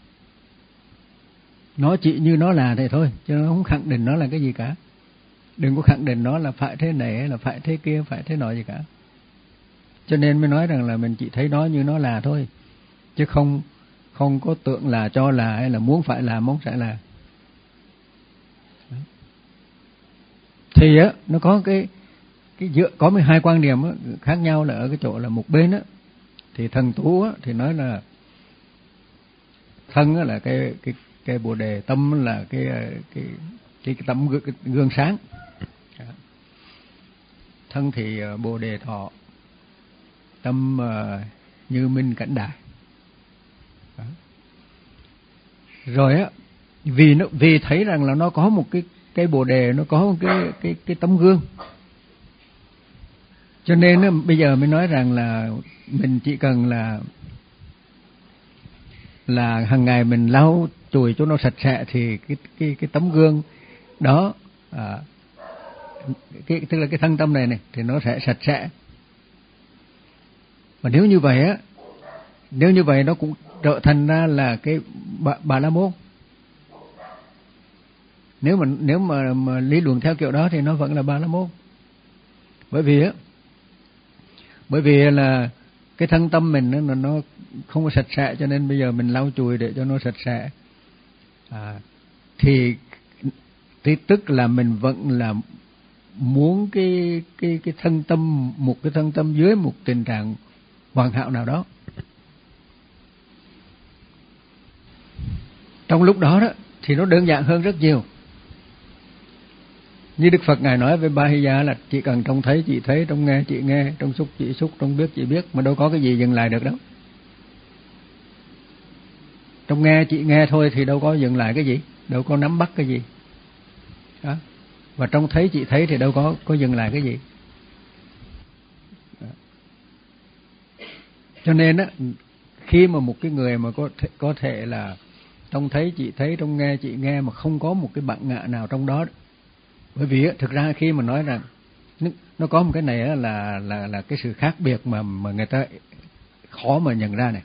nó chỉ như nó là thế thôi, chứ nó không khẳng định nó là cái gì cả. Đừng có khẳng định nó là phải thế này hay là phải thế kia, phải thế nọ gì cả. Cho nên mới nói rằng là mình chỉ thấy nó như nó là thôi, chứ không không có tưởng là, cho là, hay là muốn phải là, muốn phải là. Thì á nó có cái cái giữa có mười hai quan điểm á, khác nhau là ở cái chỗ là một bên á thì thần tú á thì nói là thân á là cái cái cái bồ đề, tâm là cái cái cái, cái tấm gương, cái gương sáng. Thân thì bồ đề thọ, tâm uh, như minh cảnh đại. Đó. Rồi á, vì nó vì thấy rằng là nó có một cái cái bồ đề, nó có một cái cái cái tấm gương, cho nên á, bây giờ mới nói rằng là mình chỉ cần là là hàng ngày mình lau chùi cho nó sạch sẽ thì cái cái cái tấm gương đó, à, cái tức là cái thân tâm này này thì nó sẽ sạch sẽ. Và nếu như vậy á, nếu như vậy nó cũng trở thành ra là cái bà, bà la môn. Nếu mà nếu mà, mà lý luận theo kiểu đó thì nó vẫn là bà la môn. Bởi vì á, bởi vì là cái thân tâm mình nó nó không có sạch sẽ, cho nên bây giờ mình lau chùi để cho nó sạch sẽ. À, thì, thì tức là mình vẫn là muốn cái cái cái thân tâm, một cái thân tâm dưới một tình trạng hoàn hảo nào đó. Trong lúc đó đó thì nó đơn giản hơn rất nhiều. Như Đức Phật Ngài nói với Ba Hy Gia là chỉ cần trông thấy chị thấy, trông nghe chị nghe, trông xúc chị xúc, trông biết chị biết, mà đâu có cái gì dừng lại được đâu. Trông nghe chị nghe thôi thì đâu có dừng lại cái gì, đâu có nắm bắt cái gì. Đó. Và trông thấy chị thấy thì đâu có có dừng lại cái gì. Đó. Cho nên á, khi mà một cái người mà có thể, có thể là trông thấy chị thấy, trông nghe chị nghe mà không có một cái bản ngã nào trong đó. Bởi vì thực ra khi mà nói rằng nó có một cái này là là là cái sự khác biệt mà mà người ta khó mà nhận ra này.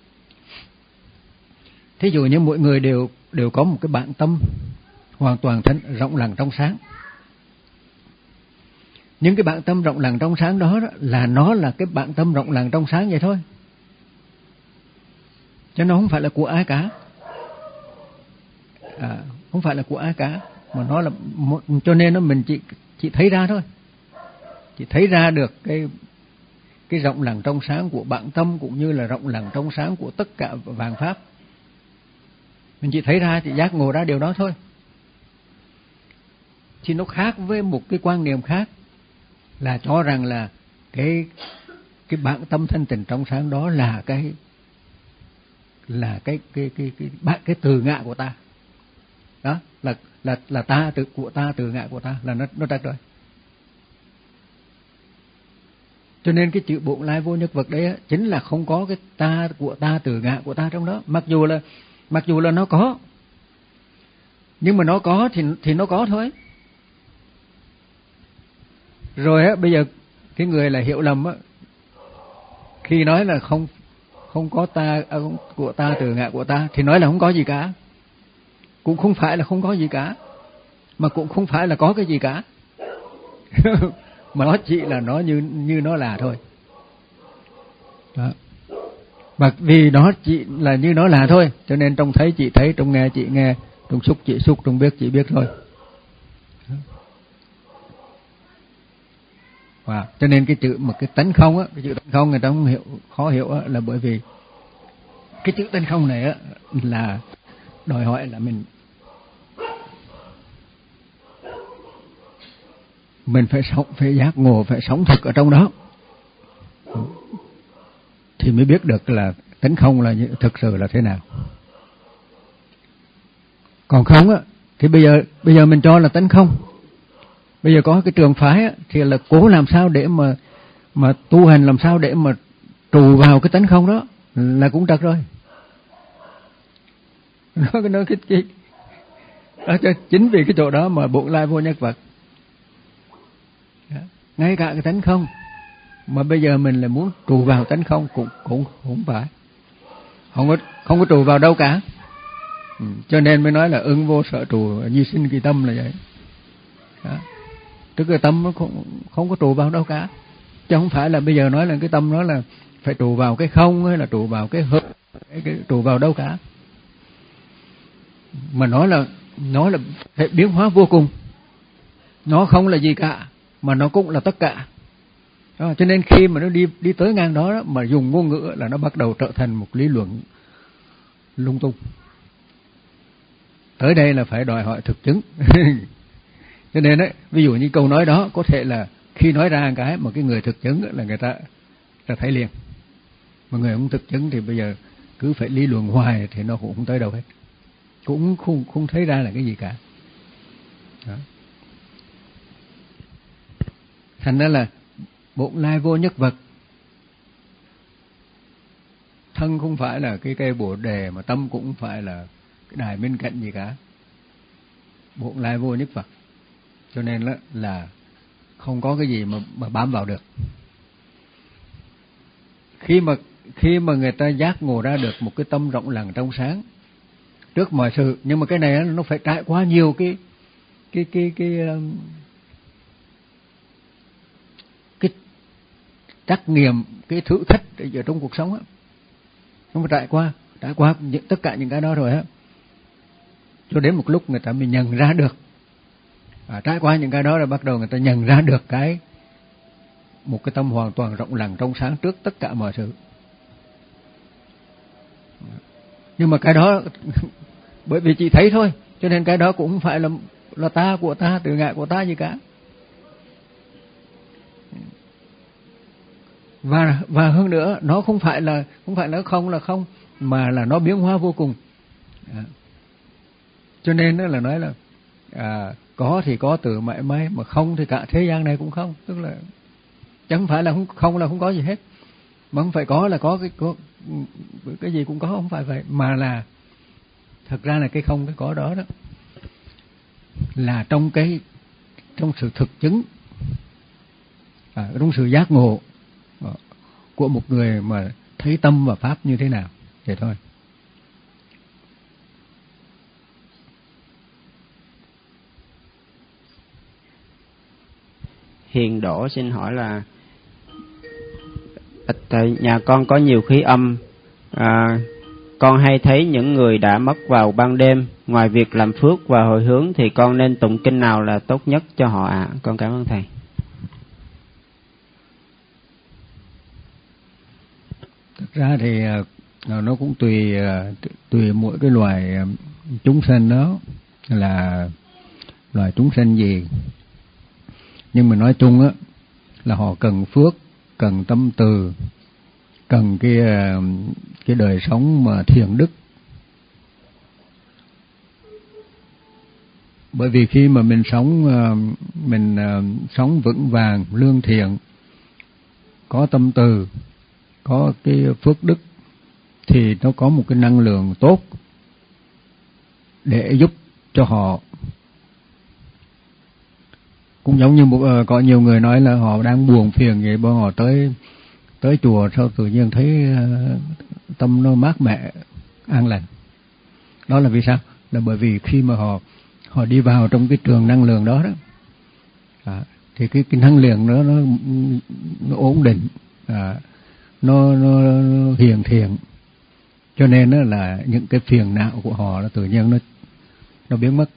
Thí dụ như mỗi người đều đều có một cái bản tâm hoàn toàn thân rộng lặng trong sáng. Nhưng cái bản tâm rộng lặng trong sáng đó, đó là nó là cái bản tâm rộng lặng trong sáng vậy thôi, chứ nó không phải là của ai cả. À, không phải là của ai cả, mà nó là một, cho nên nó mình chỉ chỉ thấy ra thôi, chỉ thấy ra được cái cái rộng lặng trong sáng của bản tâm, cũng như là rộng lặng trong sáng của tất cả vạn pháp. Mình chỉ thấy ra, chỉ giác ngộ ra điều đó thôi. Thì nó khác với một cái quan niệm khác là cho rằng là cái cái bản tâm thanh tịnh trong sáng đó là cái là cái cái cái cái cái, cái từ ngã của ta. Đó là là là ta tự của ta, từ ngã của ta là nó nó trật rồi. Cho nên cái chữ bổn lai vô nhất vật đấy á, chính là không có cái ta của ta, từ ngã của ta trong đó. Mặc dù là mặc dù là nó có, nhưng mà nó có thì thì nó có thôi. Rồi á, bây giờ cái người là hiểu lầm á, khi nói là không không có ta à, của ta, từ ngã của ta, thì nói là không có gì cả. Cũng không phải là không có gì cả, mà cũng không phải là có cái gì cả. Mà nó chỉ là nó như như nó là thôi. Đó. Mà vì nó chỉ là như nó là thôi, cho nên trong thấy chị thấy, trong nghe chị nghe, trong xúc chị xúc, trong biết chị biết thôi. Wow. Cho nên cái chữ một cái tánh không á, cái chữ tánh không người ta không hiểu, khó hiểu á, là bởi vì cái chữ tánh không này á là đòi hỏi là mình mình phải sống, phải giác ngộ, phải sống thực ở trong đó thì mới biết được là tánh không là thực sự là thế nào. Còn không á thì bây giờ bây giờ mình cho là tánh không. Bây giờ có cái trường phái á, thì là cố làm sao để mà mà tu hành, làm sao để mà trù vào cái tánh không đó là cũng trật rồi. Nó cái nó cái, cái đó, chính vì cái chỗ đó mà bổn lai vô nhất vật. Ngay cả cái tánh không mà bây giờ mình lại muốn trù vào tánh không cũng cũng không phải, không có không có trù vào đâu cả. Ừ, cho nên mới nói là ưng vô sở trù như sinh kỳ tâm là vậy. Đó. Tức là tâm nó không, không có trù vào đâu cả, chứ không phải là bây giờ nói là cái tâm nó là phải trù vào cái không hay là trù vào cái hư, cái, cái trù vào đâu cả, mà nói là nó là phải biến hóa vô cùng. Nó không là gì cả mà nó cũng là tất cả. Đó, cho nên khi mà nó đi đi tới ngang đó, đó mà dùng ngôn ngữ là nó bắt đầu trở thành một lý luận lung tung. Tới đây là phải đòi hỏi thực chứng. Cho nên đấy, ví dụ như câu nói đó có thể là khi nói ra cái mà cái người thực chứng là người ta ta thấy liền, mà người không thực chứng thì bây giờ cứ phải lý luận hoài thì nó cũng không tới đâu hết, cũng không không thấy ra là cái gì cả. Đó. Thành ra là bổn lai vô nhất vật, thân không phải là cái cây bồ đề, mà tâm cũng không phải là cái đài bên cạnh gì cả. Bổn lai vô nhất vật, cho nên là, là không có cái gì mà mà bám vào được. Khi mà khi mà người ta giác ngộ ra được một cái tâm rộng lặng trong sáng trước mọi sự, nhưng mà cái này nó phải trải qua nhiều cái cái cái cái cái trắc nghiệm, cái thử thách ở trong cuộc sống á, nó phải trải qua trải qua những, tất cả những cái đó rồi á, cho đến một lúc người ta mới nhận ra được. À, trải qua những cái đó rồi bắt đầu người ta nhận ra được cái một cái tâm hoàn toàn rộng lặng trong sáng trước tất cả mọi sự. Nhưng mà cái đó bởi vì chị thấy thôi, cho nên cái đó cũng không phải là là ta, của ta, từ ngã của ta gì cả. Và và hơn nữa, nó không phải là không phải là không là không, mà là nó biến hóa vô cùng. À. Cho nên đó là nói là à, có thì có từ mãi mãi, mà không thì cả thế gian này cũng không. Tức là chẳng phải là không, không là không có gì hết, mà không phải có là có cái có, cái gì cũng có, không phải vậy, mà là thật ra là cái không cái có đó đó là trong cái trong sự thực chứng, à, trong sự giác ngộ của một người mà thấy tâm và pháp như thế nào vậy thôi. Hiền Đỗ xin hỏi là tại nhà con có nhiều khí âm, à, con hay thấy những người đã mất vào ban đêm, ngoài việc làm phước và hồi hướng thì con nên tụng kinh nào là tốt nhất cho họ ạ? À? Con cảm ơn thầy. Thực ra thì nó cũng tùy tùy mỗi cái loài chúng sinh đó là loài chúng sinh gì, nhưng mà nói chung á là họ cần phước, cần tâm từ, cần cái cái đời sống mà thiện đức. Bởi vì khi mà mình sống mình sống vững vàng, lương thiện, có tâm từ, có cái phước đức thì nó có một cái năng lượng tốt để giúp cho họ. Cũng giống như một, uh, có nhiều người nói là họ đang buồn phiền vậy, bọn họ tới tới chùa sau tự nhiên thấy uh, tâm nó mát mẻ, an lành. Đó là vì sao? Là bởi vì khi mà họ họ đi vào trong cái trường năng lượng đó đó, à, thì cái cái năng lượng đó nó nó ổn định, à, nó, nó nó hiền thiện, cho nên đó là những cái phiền não của họ nó tự nhiên nó nó biến mất.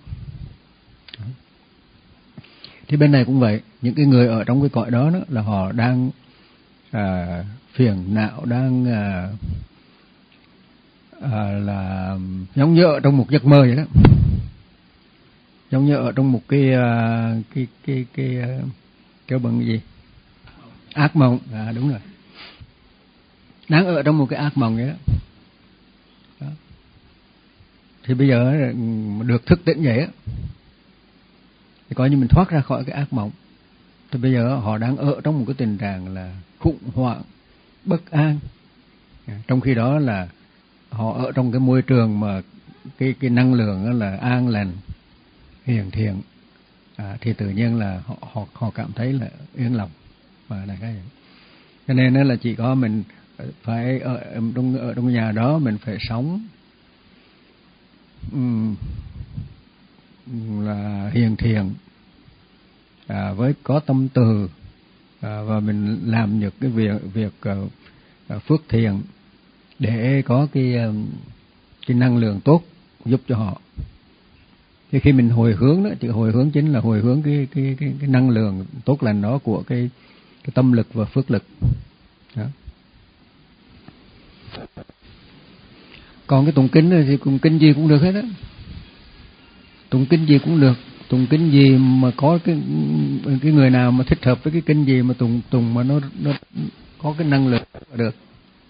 Thì bên này cũng vậy, những cái người ở trong cái cõi đó, đó là họ đang à, phiền não, đang à, à, là giống như ở trong một giấc mơ vậy đó, giống như ở trong một cái à, cái cái cái, cái kêu bằng cái gì, ác mộng. À đúng rồi, đang ở trong một cái ác mộng vậy đó. Đó. Thì bây giờ được thức tỉnh vậy á, thì coi như mình thoát ra khỏi cái ác mộng. Thì bây giờ họ đang ở trong một cái tình trạng là khủng hoảng, bất an. Trong khi đó là họ ở trong cái môi trường mà cái cái năng lượng đó là an lành, hiền thiện, à, thì tự nhiên là họ họ họ cảm thấy là yên lòng và là cái. Cho nên đó là chỉ có mình phải ở trong ở trong nhà đó mình phải sống um, là hiền thiện, à, với có tâm từ, à, và mình làm những cái việc việc uh, phước thiện để có cái uh, cái năng lượng tốt giúp cho họ. Thì khi mình hồi hướng đó, chữ hồi hướng chính là hồi hướng cái cái cái, cái năng lượng tốt lành đó của cái cái tâm lực và phước lực đó. Còn cái tụng kinh thì tụng kinh gì cũng được hết á, tụng kinh gì cũng được, tụng kinh gì mà có cái cái người nào mà thích hợp với cái kinh gì mà tụng tụng mà nó nó có cái năng lực là được.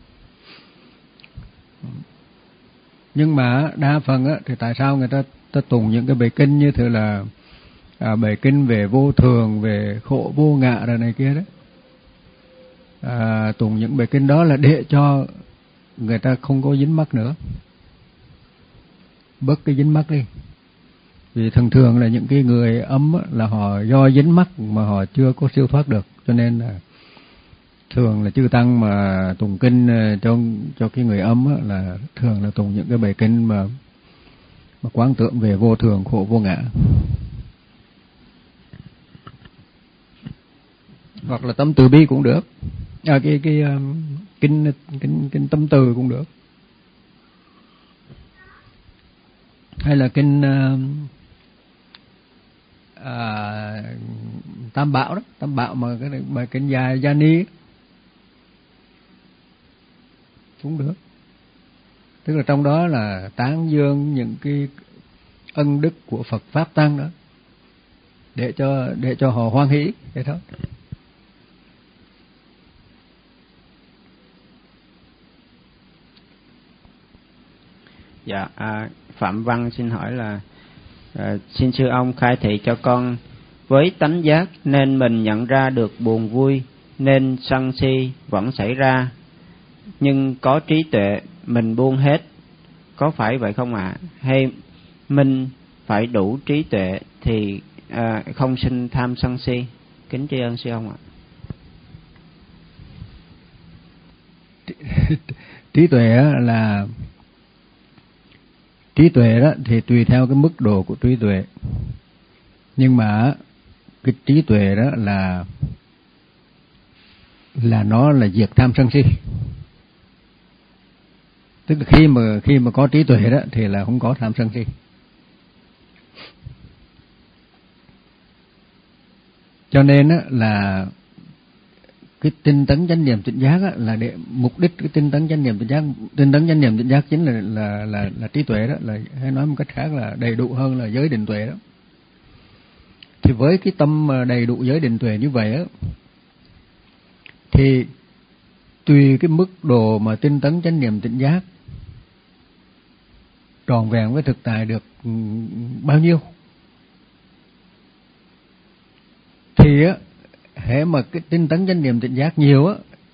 Nhưng mà đa phần á thì tại sao người ta ta tụng những cái bài kinh như thế là à, bài kinh về vô thường, về khổ vô ngã rồi này kia đó, à, tụng những bài kinh đó là để cho người ta không có dính mắc nữa, bớt cái dính mắc đi. Vì thường thường là những cái người âm là họ do dính mắc mà họ chưa có siêu thoát được, cho nên là thường là chư tăng mà tụng kinh cho cho cái người âm là thường là tụng những cái bài kinh mà mà quán tưởng về vô thường, khổ vô ngã, hoặc là tâm từ bi cũng được, à, cái cái um, kinh kinh kinh tâm từ cũng được, hay là kinh uh, à, tam bảo đó, tam bảo mà cái mà kinh gia gia ni cũng được. Tức là trong đó là tán dương những cái ân đức của Phật pháp tăng đó, để cho để cho họ hoan hỷ vậy thôi. Dạ, à, Phạm Văn xin hỏi là à, xin sư ông khai thị cho con, với tánh giác nên mình nhận ra được buồn vui nên sân si vẫn xảy ra, nhưng có trí tuệ mình buông hết, có phải vậy không ạ? À? Hay mình phải đủ trí tuệ thì à, không sinh tham sân si? Kính tri ân sư ông ạ. Trí tuệ là trí tuệ đó thì tùy theo cái mức độ của trí tuệ, nhưng mà cái trí tuệ đó là là nó là diệt tham sân si. Tức là khi mà khi mà có trí tuệ đó thì là không có tham sân si. Cho nên á, là cái tinh tấn chánh niệm tỉnh giác á, là để mục đích cái tinh tấn chánh niệm tỉnh giác, tinh tấn chánh niệm tỉnh giác chính là là là là trí tuệ đó, là hay nói một cách khác là đầy đủ hơn là giới định tuệ đó. Thì với cái tâm đầy đủ giới định tuệ như vậy á, thì tùy cái mức độ mà tinh tấn chánh niệm tỉnh giác tròn vẹn với thực tại được bao nhiêu, thì á, hễ mà cái tinh tấn chánh niệm tỉnh giác nhiều á,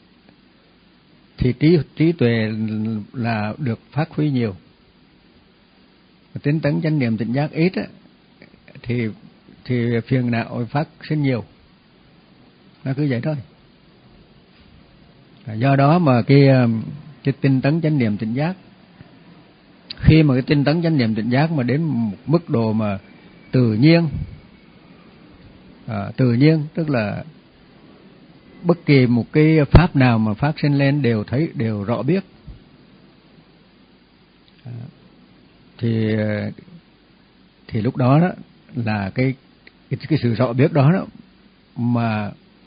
thì trí trí tuệ là được phát huy nhiều. Tinh tấn chánh niệm tỉnh giác ít á, thì thì phiền não phát sinh nhiều. Nó cứ vậy thôi. Do đó mà cái cái tinh tấn chánh niệm tỉnh giác, khi mà cái tinh tấn chánh niệm tỉnh giác mà đến một mức độ mà tự nhiên, à, tự nhiên tức là bất kỳ một cái pháp nào mà phát sinh lên đều thấy, đều rõ biết, à, thì thì lúc đó đó là cái cái, cái sự rõ biết đó, đó mà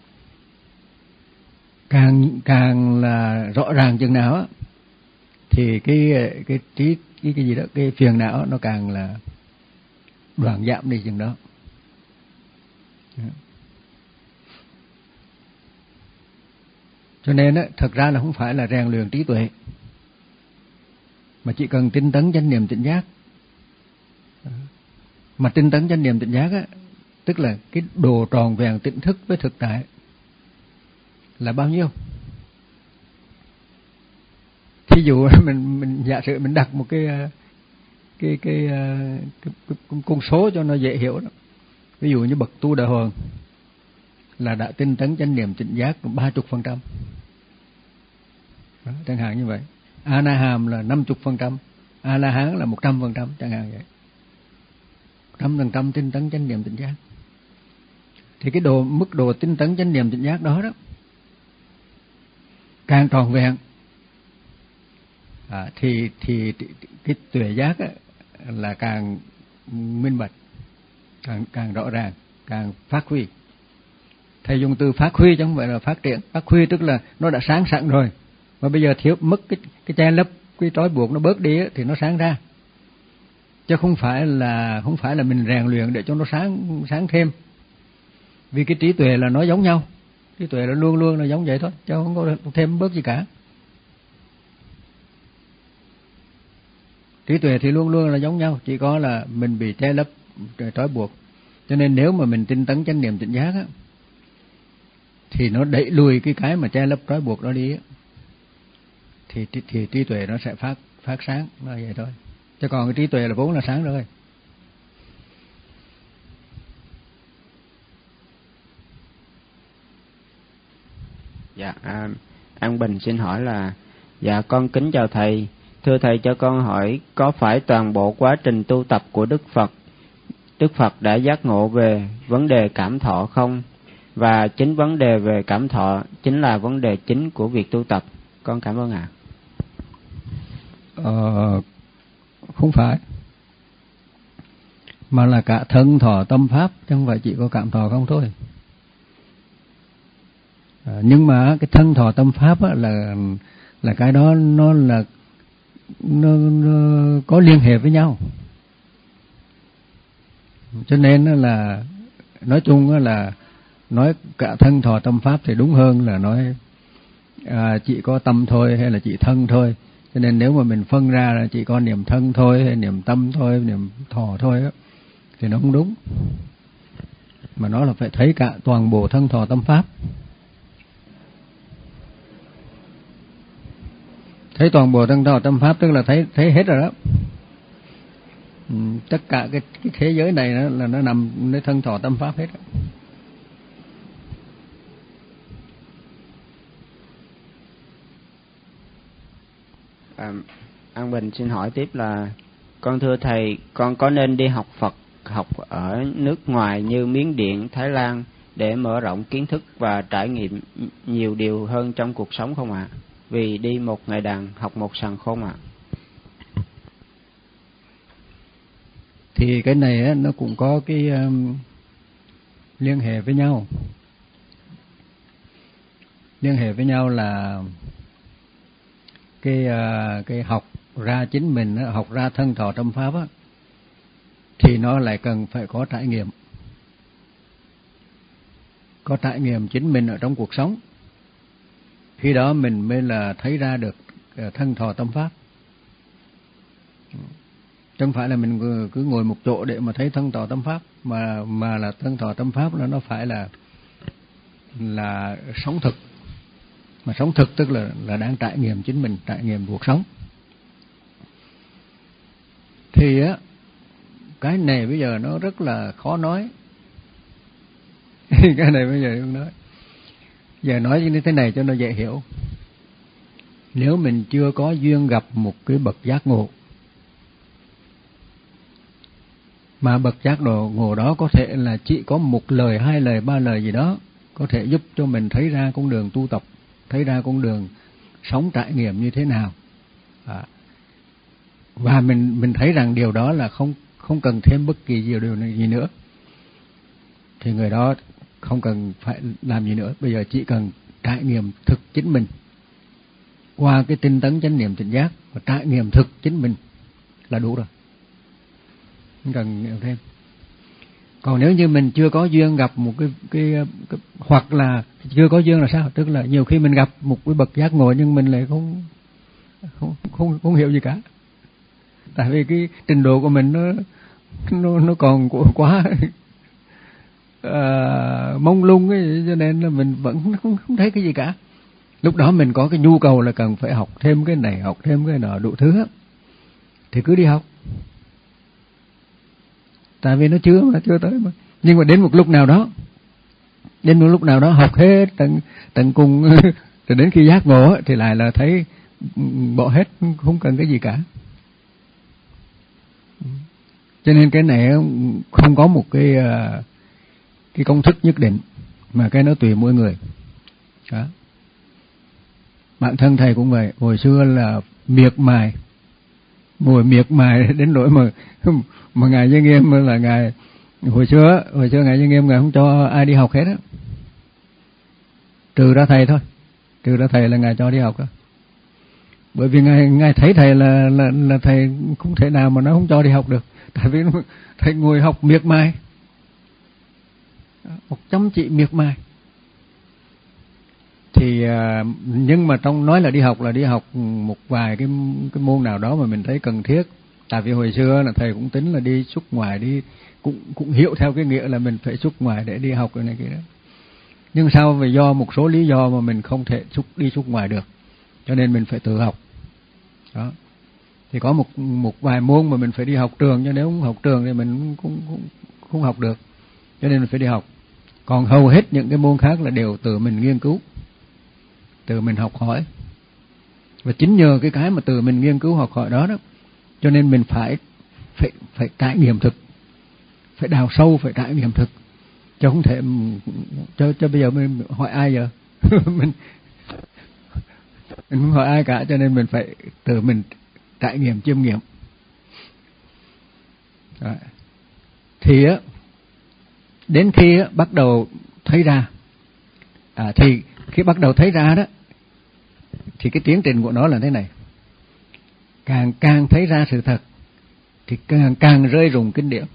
càng càng là rõ ràng chừng nào á, thì cái cái trí cái cái gì đó, cái phiền não nó càng là đoạn giảm đi chừng đó. Cho nên á, thật ra là không phải là rèn luyện trí tuệ, mà chỉ cần tinh tấn chánh niệm tỉnh giác. Mà tinh tấn chánh niệm tỉnh giác á, tức là cái độ tròn vẹn tỉnh thức với thực tại là bao nhiêu. Thí dụ mình mình giả sử mình đặt một cái cái cái, cái, cái, cái con số cho nó dễ hiểu đó. Ví dụ như bậc tu đà hoàng là đã tinh tấn chánh niệm tỉnh giác ba mươi phần trăm, chẳng hạn như vậy. A Na Hàm là năm mươi phần trăm, A La Hán là một trăm phần trăm, chẳng hạn vậy. Trăm phần trăm tinh tấn chánh niệm tỉnh giác. Thì cái độ mức độ tinh tấn chánh niệm tỉnh giác đó đó càng tròn vẹn, à, thì thì cái tuệ giác á, là càng minh bạch, càng càng rõ ràng, càng phát huy. Thầy dùng từ phát huy chứ không phải là phát triển. Phát huy tức là nó đã sáng sẵn rồi, mà bây giờ thiếu mất cái cái che lấp, cái trói buộc nó bớt đi á, thì nó sáng ra. Chứ không phải là không phải là mình rèn luyện để cho nó sáng sáng thêm. Vì cái trí tuệ là nó giống nhau, trí tuệ là luôn luôn là giống vậy thôi, chứ không có thêm bớt gì cả. Trí tuệ thì luôn luôn là giống nhau, chỉ có là mình bị che lấp, trói buộc. Cho nên nếu mà mình tinh tấn chánh niệm tỉnh giác á, thì nó đẩy lùi cái cái mà che lấp trói buộc đó đi á, thì thì, thì trí tuệ nó sẽ phát phát sáng, nó vậy thôi. Chứ còn cái trí tuệ là vốn là sáng rồi. Dạ, à, An Bình xin hỏi là, dạ con kính chào thầy. Thưa thầy, cho con hỏi có phải toàn bộ quá trình tu tập của Đức Phật, Đức Phật đã giác ngộ về vấn đề cảm thọ không? Và chính vấn đề về cảm thọ chính là vấn đề chính của việc tu tập. Con cảm ơn ạ. À. Ờ, không phải, mà là cả thân thọ tâm pháp, chứ không phải chỉ có cảm thọ không thôi. À, nhưng mà cái thân thọ tâm pháp á, là là cái đó nó là nó, nó có liên hệ với nhau. Cho nên là nói chung là nói cả thân thọ tâm pháp thì đúng hơn là nói à, chỉ có tâm thôi hay là chỉ thân thôi. Cho nên nếu mà mình phân ra là chỉ có niệm thân thôi hay niệm tâm thôi, niệm thọ thôi đó, thì nó không đúng. Mà nó là phải thấy cả toàn bộ thân thọ tâm pháp. Thấy toàn bộ thân thọ tâm pháp tức là thấy thấy hết rồi đó. Ừ, tất cả cái, cái thế giới này đó là nó nằmในthân thọ tâm pháp hết đó. À, An Bình xin hỏi tiếp là, con thưa thầy, con có nên đi học Phật học ở nước ngoài như Miến Điện, Thái Lan để mở rộng kiến thức và trải nghiệm nhiều điều hơn trong cuộc sống không ạ? À? Vì đi một ngày đàn học một sàng khôn ạ. À? Thì cái này á, nó cũng có cái um, liên hệ với nhau. Liên hệ với nhau là cái uh, cái học ra chính mình, học ra thân thọ tâm pháp á, thì nó lại cần phải có trải nghiệm. Có trải nghiệm chính mình ở trong cuộc sống. Khi đó mình mới là thấy ra được thân thọ tâm pháp. Chứ không phải là mình cứ ngồi một chỗ để mà thấy thân thọ tâm pháp, mà mà là thân thọ tâm pháp là nó phải là là sống thực, Mà sống thực tức là là đang trải nghiệm chính mình, trải nghiệm cuộc sống. Thì á, cái này bây giờ nó rất là khó nói. Cái này bây giờ không nói. Giờ nói như thế này cho nó dễ hiểu. Nếu mình chưa có duyên gặp một cái bậc giác ngộ, mà bậc giác ngộ đó có thể là chỉ có một lời, hai lời, ba lời gì đó, có thể giúp cho mình thấy ra con đường tu tập, thấy ra con đường sống trải nghiệm như thế nào. À, và mình mình thấy rằng điều đó là không không cần thêm bất kỳ điều điều gì nữa, thì người đó không cần phải làm gì nữa. Bây giờ chỉ cần trải nghiệm thực chính mình qua cái tinh tấn chánh niệm tỉnh giác, và trải nghiệm thực chính mình là đủ rồi, không cần nhiều thêm. Còn nếu như mình chưa có duyên gặp một cái, cái, cái hoặc là chưa có duyên là sao? Tức là nhiều khi mình gặp một cái bậc giác ngộ nhưng mình lại không không không không hiểu gì cả. Tại vì cái trình độ của mình nó nó nó còn quá à, mông lung ấy, cho nên là mình vẫn không, không thấy cái gì cả. Lúc đó mình có cái nhu cầu là cần phải học thêm cái này, học thêm cái nọ, đủ thứ, thì cứ đi học. Tại vì nó chưa mà, chưa tới mà. Nhưng mà đến một lúc nào đó, đến một lúc nào đó học hết tận tận cùng rồi đến khi giác ngộ thì lại là thấy bỏ hết, không cần cái gì cả. Cho nên cái này không có một cái cái công thức nhất định, mà cái nó tùy mỗi người. Đó. Bản thân thầy cũng vậy, hồi xưa là miệt mài, ngồi miệt mài đến nỗi mà mà ngài Giới Nghiêm là ngài hồi xưa hồi xưa ngài Giới Nghiêm ngài không cho ai đi học hết á, trừ ra thầy thôi, trừ ra thầy là ngài cho đi học đó. Bởi vì ngài ngài thấy thầy là là là thầy không thể nào mà nó không cho đi học được, tại vì thầy ngồi học miệt mài, một chăm chỉ miệt mài. Thì nhưng mà trong nói là đi học là đi học một vài cái cái môn nào đó mà mình thấy cần thiết. Tại vì hồi xưa là thầy cũng tính là đi xuất ngoài, đi cũng cũng hiểu theo cái nghĩa là mình phải xuất ngoài để đi học cái này kia đó. Nhưng sau vì do một số lý do mà mình không thể xuất đi xuất ngoài được, cho nên mình phải tự học. Đó. Thì có một một vài môn mà mình phải đi học trường, cho nếu không học trường thì mình cũng không, không học được, cho nên mình phải đi học. Còn hầu hết những cái môn khác là đều tự mình nghiên cứu, tự mình học hỏi. Và chính nhờ cái cái mà tự mình nghiên cứu học hỏi đó đó, cho nên mình phải phải phải trải nghiệm thực, phải đào sâu, phải trải nghiệm thực, chứ không thể cho cho bây giờ mình hỏi ai giờ mình mình không hỏi ai cả, cho nên mình phải tự mình trải nghiệm chiêm nghiệm. Đó. Thì á, đến khi á, bắt đầu thấy ra, à, thì khi bắt đầu thấy ra đó, thì cái tiến trình của nó là thế này: càng càng thấy ra sự thật thì càng càng rơi rụng kinh điển.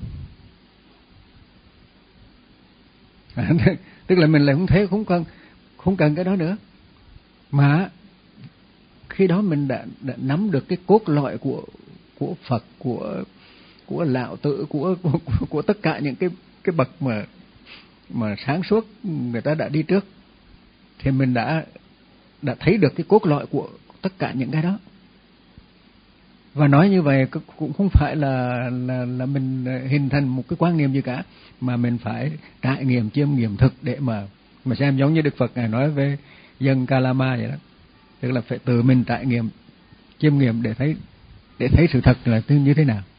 À, tức là mình lại không thấy, không cần không cần cái đó nữa, mà khi đó mình đã, đã nắm được cái cốt lõi của của Phật, của của Lão Tử, của của, của, của tất cả những cái cái bậc mà mà sáng suốt người ta đã đi trước, thì mình đã đã thấy được cái cốt lõi của tất cả những cái đó. Và nói như vậy cũng không phải là là là mình hình thành một cái quan niệm gì cả, mà mình phải trải nghiệm chiêm nghiệm thực để mà mà xem, giống như Đức Phật ngài nói về dân Kalama vậy đó, tức là phải tự mình trải nghiệm chiêm nghiệm để thấy để thấy sự thật là như thế nào.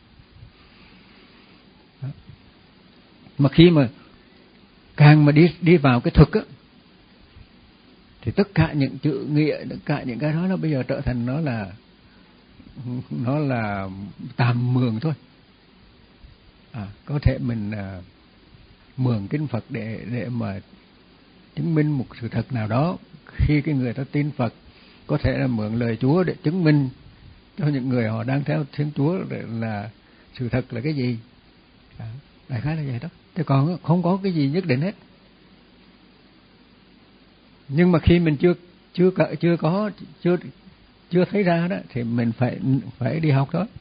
Đó. Mà khi mà càng mà đi đi vào cái thực á, thì tất cả những chữ nghĩa, tất cả những cái đó nó bây giờ trở thành nó là nó là tạm mường thôi. À, có thể mình à, mường kinh Phật để để mà chứng minh một sự thật nào đó. Khi cái người ta tin Phật, có thể là mượn lời Chúa để chứng minh cho những người họ đang theo Thiên Chúa là sự thật là cái gì. À, đại khái là vậy đó. Thế còn không có cái gì nhất định hết. Nhưng mà khi mình chưa chưa chưa có chưa chưa thấy ra đó, thì mình phải phải đi học thôi.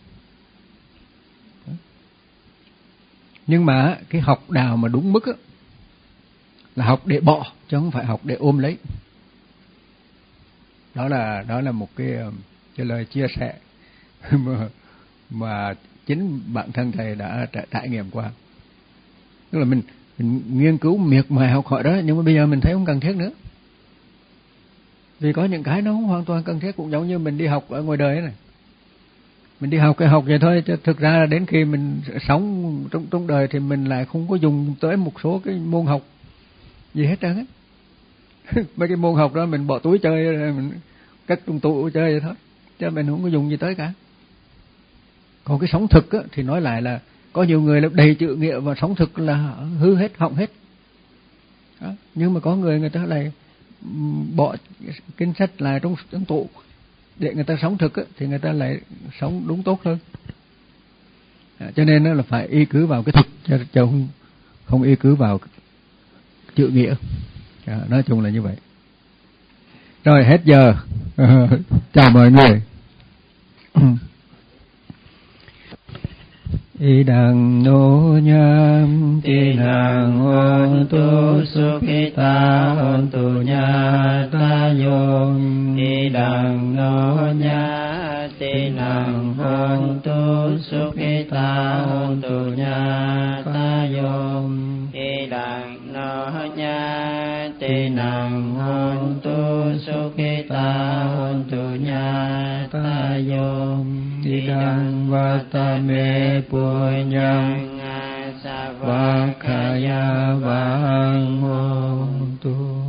Nhưng mà cái học đạo mà đúng mức á, là học để bỏ, chứ không phải học để ôm lấy. Đó là đó là một cái cái lời chia sẻ mà, mà chính bản thân thầy đã trải nghiệm qua. Tức là mình, mình nghiên cứu miệt mài học hỏi đó, nhưng mà bây giờ mình thấy không cần thiết nữa. Vì có những cái nó không hoàn toàn cần thiết, cũng giống như mình đi học ở ngoài đời này. Mình đi học cái học vậy thôi, chứ thực ra là đến khi mình sống trong trong đời thì mình lại không có dùng tới một số cái môn học gì hết trơn á. Mấy cái môn học đó mình bỏ túi chơi, mình cất trong tủ chơi vậy thôi, chứ mình không có dùng gì tới cả. Còn cái sống thực á, thì nói lại là có nhiều người là đầy chữ nghĩa và sống thực là hư hết, hỏng hết. Đó. Nhưng mà có người người ta lại bỏ kinh sách lại trong, trong tủ để người ta sống thực á, thì người ta lại sống đúng tốt hơn. À, cho nên là phải y cứ vào cái thực, chứ, chứ không, không y cứ vào chữ nghĩa. À, nói chung là như vậy. Rồi hết giờ. Chào mọi người. Idang no nyam tinang hontu sukhita hontu nyata yom. Idang no nya tinang hontu sukhita hontu nyata yom. Idang no nya tinang hontu sukhita hontu nyata yom. Idang vatame punyang savakaya vang hontu.